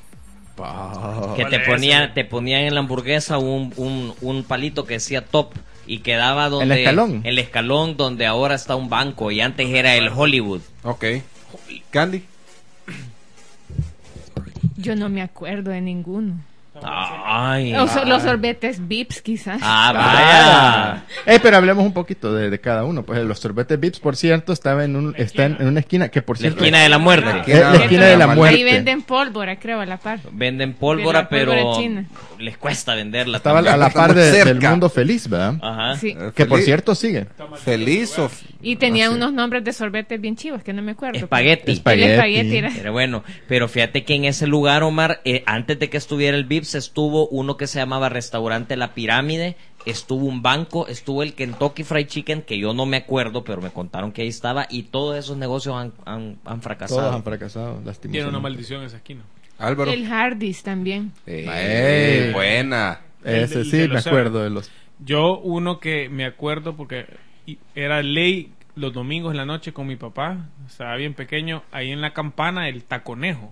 Pa-
Que
¿Cuál
te
es
ponían,
ese?
te ponían en la hamburguesa un, un, un palito que decía top y quedaba donde...
¿El escalón?
El escalón donde ahora está un banco y antes era el Hollywood.
Ok. Candy.
Yo no me acuerdo de ninguno.
Ay.
O so- los sorbetes Vips, quizás.
Ah, vaya.
Eh, pero hablemos un poquito de, de cada uno. Pues los sorbetes Vips, por cierto, estaba en un, está en, en una esquina que por
La
cierto
esquina de la muerte.
La
es la esquina de la muerte.
Ahí venden pólvora, creo, a la par.
Venden
De
pólvora,
la pólvora
pero
china.
les cuesta venderla.
Estaba
también.
a la par
Estamos
de- del
cerca.
mundo feliz, ¿verdad?
Ajá.
Sí.
Eh,
Que por
feliz-
cierto sigue.
Feliz o...
Y tenían
así.
unos nombres de sorbetes bien chivos que no me acuerdo.
Espagueti.
El
Espagueti.
espagueti era.
Pero bueno, pero fíjate que en ese lugar, Omar, eh, antes de que estuviera el Vips, estuvo uno que se llamaba Restaurante La Pirámide, estuvo un banco, estuvo el Kentucky Fried Chicken, que yo no me acuerdo, pero me contaron que ahí estaba, y todos esos negocios han, han, han fracasado.
Todos han fracasado,
Tiene
lastimosamente.
una maldición esa esquina.
Álvaro.
El Hardee's también.
Eh,
Ey.
buena.
Ese
El-
sí,
de
me
los
acuerdo de los...
Yo uno que me acuerdo porque y- era ley los domingos en la noche con mi papá, estaba bien pequeño, ahí en la campana el taconejo.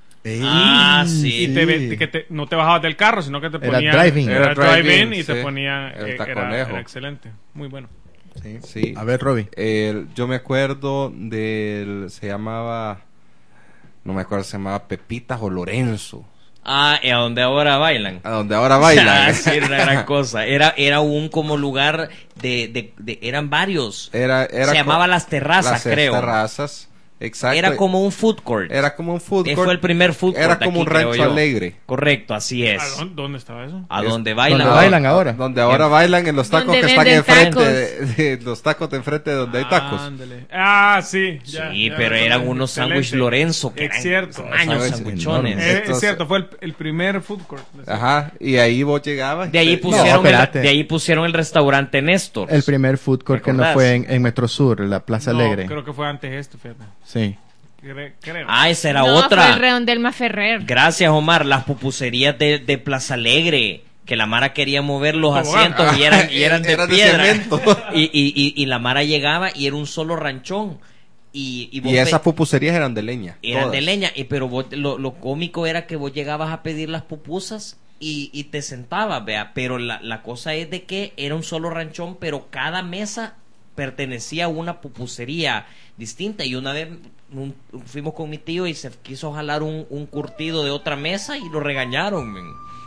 Ah, sí.
Y te, ve- que te- no te bajabas del carro, sino que te
Era
ponían...
drive-in.
Era
Era
drive-in
drive-in,
y te
sí.
ponían...
El
eh, era,
taconejo.
era excelente, muy bueno.
Sí.
Sí.
A ver, Robbie.
El- yo me acuerdo del... Se llamaba... No me acuerdo, se llamaba Pepitas o Lorenzo.
Ah, y a donde ahora bailan.
A donde ahora bailan.
Ah, sí, era una gran cosa. Era, era un como lugar de, de, de- eran varios.
Era, era
Se
co-
llamaba Las Terrazas,
Las
creo.
Terrazas. Exacto.
Era como un food court.
Era como un food
Eh,
court.
Fue el primer food court
Era como
aquí,
un rancho
creo yo.
alegre.
Correcto, así
¿A
es.
dónde, dónde estaba eso?
A
Es-
donde bailan.
Donde
ahora.
bailan ahora.
Donde ahora bailan en los tacos
Donde
que están
venden
enfrente
tacos.
de, de- los tacos de enfrente de donde hay tacos.
Ándale. Ah, sí. ya,
Sí,
ya,
pero
ya,
eran
ya,
unos
excelente.
sándwich Lorenzo que
Es
eran
cierto.
tamaños
Sándwiches
sándwichones.
enormes.
Eh,
Entonces-
es cierto, fue el, el primer food court.
Ajá. Y ahí vos llegabas.
De ahí
y te-
pusieron,
No,
el,
espérate.
de ahí pusieron el restaurante Néstor.
El primer food court que no
¿Recordás?
fue en, en Metro Sur, en la Plaza
No,
Alegre.
creo que fue antes esto, fíjate.
Sí.
Cre- creo.
Ah, esa era
No,
otra.
fue el Redondelma Ferrer.
Gracias, Omar. Las pupuserías de, de Plaza Alegre. Que la Mara quería mover los
Tobogán.
asientos y eran, y eran de
Eran de
piedra.
cemento.
y, y, y, y la Mara llegaba y era un solo ranchón. Y, y, vos
Y esas
pe-
pupuserías eran de leña.
eran
todas.
de leña. Y, pero vos- lo, lo cómico era que vos llegabas a pedir las pupusas y, y te sentabas, vea. Pero la, la cosa es de que era un solo ranchón, pero cada mesa pertenecía a una pupusería distinta. Y una vez un- fuimos con mi tío y se quiso jalar un, un curtido de otra mesa y lo regañaron, men.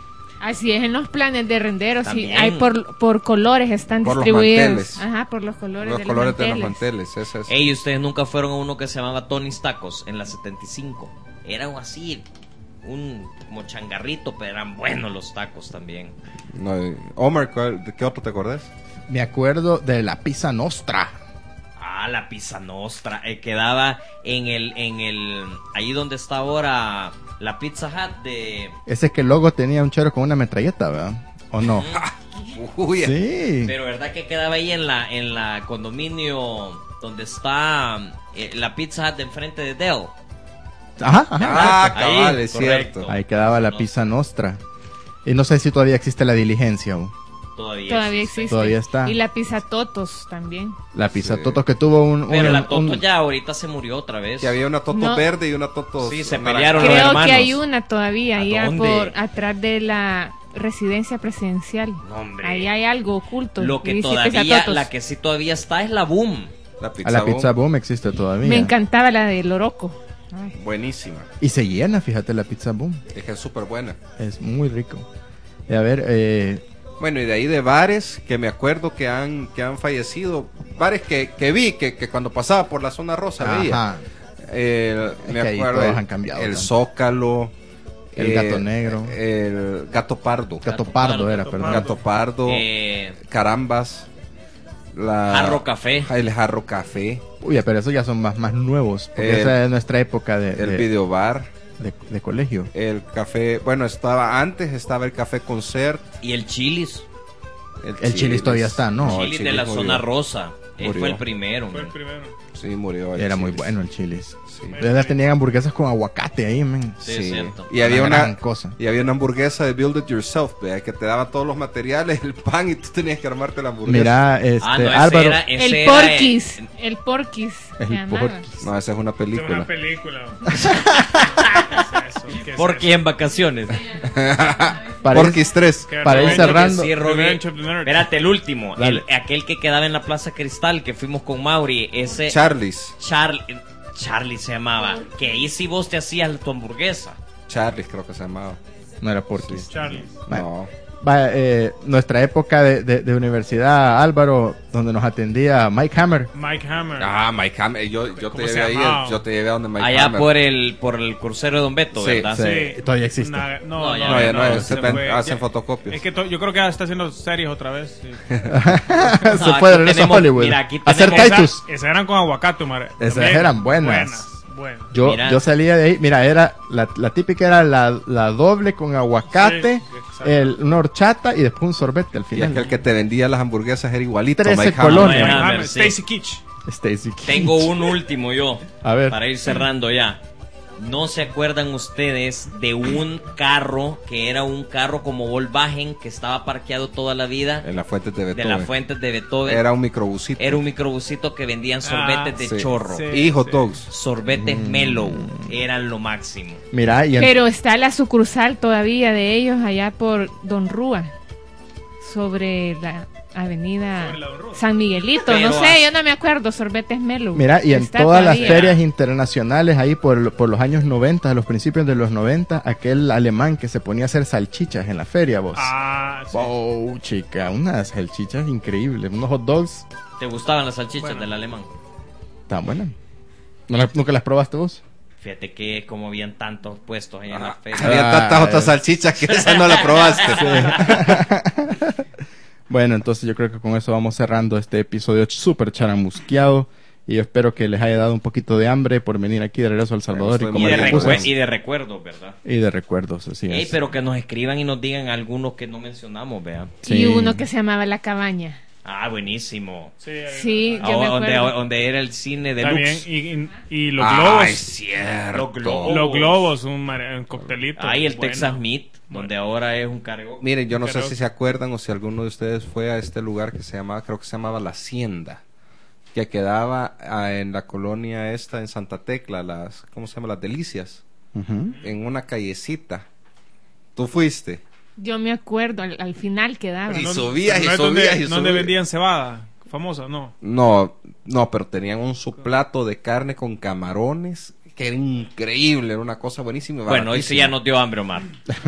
Así es en los planes de renderos. Sí,
También.
hay por, por colores están
Por los
distribuidos.
manteles.
Ajá, por los colores
Los
de
colores
los
de los
manteles.
manteles. Ese es.
Ey, ustedes nunca fueron a uno que se llamaba Tony's Tacos en la setenta y cinco. Era así, un como changarrito, pero eran buenos los tacos también.
No, eh, Omar, ¿cuál- ¿de qué otro te acordás?
Me acuerdo de la Pizza Nostra.
Ah, la Pizza Nostra, eh, quedaba en el, en el, ahí donde está ahora la Pizza Hut de...
Ese que el logo tenía un chero con una metralleta, ¿verdad? ¿O no?
Uy,
Sí.
Pero verdad que quedaba ahí en la, en la condominio donde está eh, la Pizza Hut de enfrente de Dell.
Ajá, ajá.
Ah,
Ahí,
cabal, es
correcto.
cierto.
Ahí quedaba la Pizza Nostra. Y no sé si todavía existe la diligencia. ¿o?
Todavía,
Todavía
existe.
existe.
Todavía está.
Y la pizza Totos también.
La Pizza
Sí.
Totos que tuvo un... un-
Pero la Toto
un-
ya ahorita se murió otra vez.
Que había una Toto
No.
verde y una Toto
Sí, se
naranja.
pelearon los
Creo
hermanos.
que hay una todavía
¿A
ahí a-
dónde?
por atrás de la residencia presidencial.
No, hombre.
Ahí hay algo oculto.
Lo que
Y dice
todavía,
Pizza Totos.
la que sí todavía está es la Boom.
La pizza,
A la
Boom,
Pizza Boom existe todavía.
Me encantaba la de Loroco. Ay.
buenísima.
Y se llena, fíjate, la Pizza Boom.
Es que es súper buena.
Es muy rico. Y a ver, eh,
Bueno, y de ahí de bares que me acuerdo que han que han fallecido. Bares que, que vi, que, que cuando pasaba por la zona rosa veía.
ajá,
El-
Es
me
que ahí
acuerdo
todos
el-
han cambiado
el
tanto.
Zócalo,
El Gato Negro.
el Gato Pardo,
Gato
Gato
Pardo
Pardo,
era,
Gato
perdón.
Pardo.
Gato Pardo,
Eh,
Carambas, la
Jarro Café.
el Jarro Café,
Uy, pero esos ya son más, más nuevos. Porque
El-
esa es nuestra época de,
el
de,
Video Bar,
de- de colegio.
el café, bueno, estaba antes estaba el Café Concert,
y el Chilis.
El Chili's todavía está, ¿no?
el
Chilis de
Chili's
la
murió.
zona rosa. Él
Murió.
fue el primero.
Fue el
man.
primero.
Sí, murió. el
Era muy
Chili's.
bueno el Chili's.
Sí.
De verdad tenían hamburguesas con aguacate ahí, men.
Sí, es cierto.
Y había
Una
una,
gran cosa.
y había una hamburguesa de Build It Yourself, vea, que te daba todos los materiales, el pan, y tú tenías que armarte la hamburguesa.
Mira, este,
Ah, no, ese
Álvaro.
era, ese
El
era,
Porquis.
eh,
El Porquis.
El
se llamaba.
Porquis.
No, esa es una
Esta es
película.
una película. ¿Qué es eso? ¿Qué es
Porky
eso?
en vacaciones.
Para
Porky's tres.
¿Qué
para ir
Revenge of-
cerrando-
Sí, Robbie.
Revenge of the Nerds.
Espérate, el último.
Dale.
El- aquel que quedaba en la Plaza Cristal, que fuimos con Mauri. Ese.
Charlie's.
Charlie. Charlie se llamaba. Que ahí sí vos te hacías tu hamburguesa.
Charlie creo que se llamaba.
No era Portis.
Charlie.
No.
Vaya, eh, nuestra época de, de, de universidad, Álvaro, donde nos atendía Mike Hammer.
Mike Hammer.
Ah, Mike Hammer. Yo, yo te
¿Cómo se
llevé ahí,
llamaba?
yo te llevé a donde Mike
Allá
Hammer.
por el por el crucero de Don Beto,
Sí,
¿verdad?
sí. Todavía existe.
Una- no,
No,
no,
ya
No, ya no,
no,
es,
se
se ven-
fue.
hacen
Ya-
fotocopias.
Es que to- yo creo que ya está haciendo series otra vez. Sí.
Se
aquí
fue de regreso a
tenemos-
Hollywood.
mira, aquí
Hacer
tenemos-
Esa-
Titus.
Esas eran con aguacate, Omar.
Esas
También
eran buenas.
Buenas, buenas.
Yo,
Mira.
yo salía de ahí, mira, era la, la típica era la, la doble con aguacate,
Sí, exacto.
el, una horchata y después un sorbete al
Y
final.
es que el que te vendía las hamburguesas era igualito.
Trece
Mike Hammer.
colones.
Mike
Hammer,
Hammer,
sí.
Stacy Kitsch.
Stacy King.
Tengo un último yo.
A ver.
Para ir cerrando ya. ¿No se acuerdan ustedes de un carro que era un carro como Volkswagen que estaba parqueado toda la vida
En las fuentes de
de
Beethoven.
las fuentes de Beethoven?
Era un microbusito.
Era un microbusito que vendían sorbetes
Ah,
de
Sí.
chorro.
Sí.
Y hot
Sí.
dogs.
Sorbetes Mellow. Eran lo máximo.
Mira, y en-
Pero está la sucursal todavía de ellos allá por Don Rúa, sobre la avenida
Sobre la Don Rúa.
San Miguelito.
Pero
no sé,
as-
yo no me acuerdo, Sorbetes Melo.
mira, y en
Está
todas las
todavía.
ferias internacionales ahí por, por los años noventa, a los principios de los noventa, aquel alemán que se ponía a hacer salchichas en la feria, vos.
Ah, sí.
Wow, chica, unas salchichas increíbles, unos hot dogs
¿Te gustaban las salchichas
Bueno.
del alemán?
tan buenas. ¿No la- ¿Nunca las probaste vos?
Fíjate que como habían tantos puestos ahí en la feria.
Había
Ah,
tantas otras
es-
salchichas que esa no la probaste.
Bueno, entonces yo creo que con eso vamos cerrando este episodio súper charamusqueado. Y yo espero que les haya dado un poquito de hambre por venir aquí de regreso a El Salvador y
Estoy
Y
comer
de,
Como
recue-
pupusas.
y de recuerdos, ¿verdad?
Y de recuerdos, así
Ey,
es.
pero que nos escriban y nos digan algunos que no mencionamos, vean.
Y
Sí.
uno que se llamaba La Cabaña.
Ah, buenísimo.
Sí, hay
Sí,
una-
yo me
Ah, donde,
acuerdo.
donde era el cine de
También,
Lux.
y, y, y los
Ay,
globos.
cierto.
Los globos.
Los globos, un, mare- un coctelito.
Ahí el
bueno.
Texas Meat, donde ahora es un cargo.
Miren, yo no sé
Pero-
si se acuerdan o si alguno de ustedes fue a este lugar que se llamaba, creo que se llamaba La Hacienda, que quedaba ah, en la colonia esta en Santa Tecla, las, ¿cómo se llama? Las Delicias,
Ujú.
en una callecita. ¿Tú fuiste?
Yo me acuerdo, al, al final quedaba.
Y
¿No-
subías, y
no es
subías,
donde,
y
donde
subías.
vendían cebada famosa? No.
No, no, pero tenían un su plato de carne con camarones que era increíble, era una cosa buenísima. y
Bueno, hoy sí
baratísima.
ya nos dio hambre, Omar.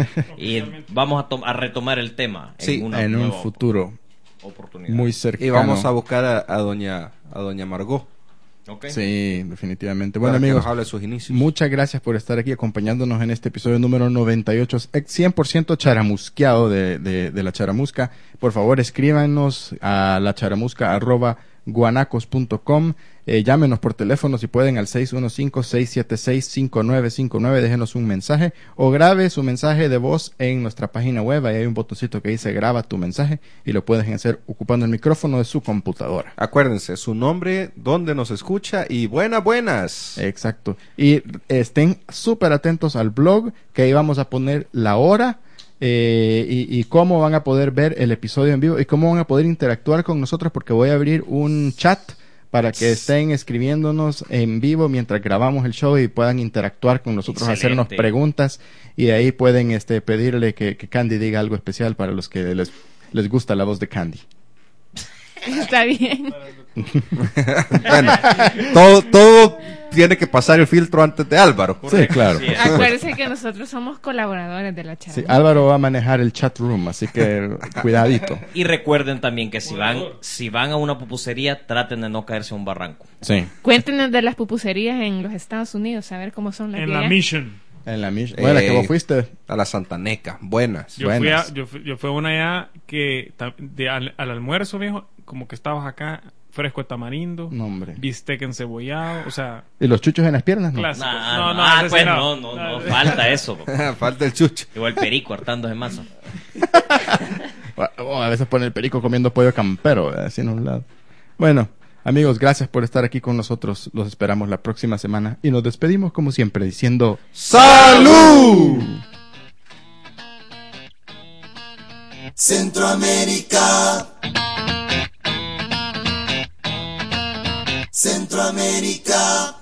Y vamos a, to- a retomar el tema en
Sí,
una
En un
nueva
futuro
oportunidad.
muy cercano.
Y vamos a buscar a, a doña a doña Margot.
Ok.
Sí, definitivamente.
para
Bueno,
que
amigos,
nos hable de sus inicios.
muchas gracias por estar aquí acompañándonos en este episodio número noventa y ocho, cien por ciento charamusqueado de, de, de La Charamusca. Por favor, escríbanos a lacharamusca arroba guanacos punto com. Eh, llámenos por teléfono si pueden al seis uno cinco, seis siete seis, cinco nueve cinco nueve. Déjenos un mensaje o grabe su mensaje de voz en nuestra página web. Ahí hay un botoncito que dice graba tu mensaje y lo pueden hacer ocupando el micrófono de su computadora.
Acuérdense, su nombre, dónde nos escucha y buenas, buenas.
Exacto. Y estén súper atentos al blog, que ahí vamos a poner la hora eh, y, y cómo van a poder ver el episodio en vivo y cómo van a poder interactuar con nosotros, porque voy a abrir un chat para que estén escribiéndonos en vivo mientras grabamos el show y puedan interactuar con nosotros,
Excelente.
hacernos preguntas, y de ahí pueden este, pedirle que, que Candy diga algo especial para los que les, les gusta la voz de Candy.
Está bien.
Bueno, todo, todo tiene que pasar el filtro antes de Álvaro.
Sí, claro.
Sí,
por
es.
supuesto.
Acuérdense que nosotros somos colaboradores de La
Sí,
Charamusca.
Álvaro va a manejar el chat room, así que cuidadito.
Y recuerden también que si van, si van a una pupusería, traten de no caerse a un barranco.
Sí.
Cuéntenos de las pupuserías en los Estados Unidos, a ver cómo son las
En
de
la
allá.
Mission.
En la Mish. Bueno, que vos fuiste.
A la Santaneca, buenas.
Yo fui, a,
Buenas.
yo, fui, yo fui a una allá que ta- de, al, al almuerzo, viejo, como que estabas acá, fresco de tamarindo,
No, hombre.
bistec encebollado, o sea,
¿Y los chuchos en las piernas? No.
clásico.
Nah,
no, no,
ah,
ese sí
pues
no.
no, no, no, falta eso.
Falta el chucho.
Igual perico hartándose masa.
O a veces pone el perico comiendo pollo campero, ¿verdad? Así en un lado. Bueno, amigos, gracias por estar aquí con nosotros. Los esperamos la próxima semana y nos despedimos como siempre diciendo
¡Salud!
Centroamérica. Centroamérica.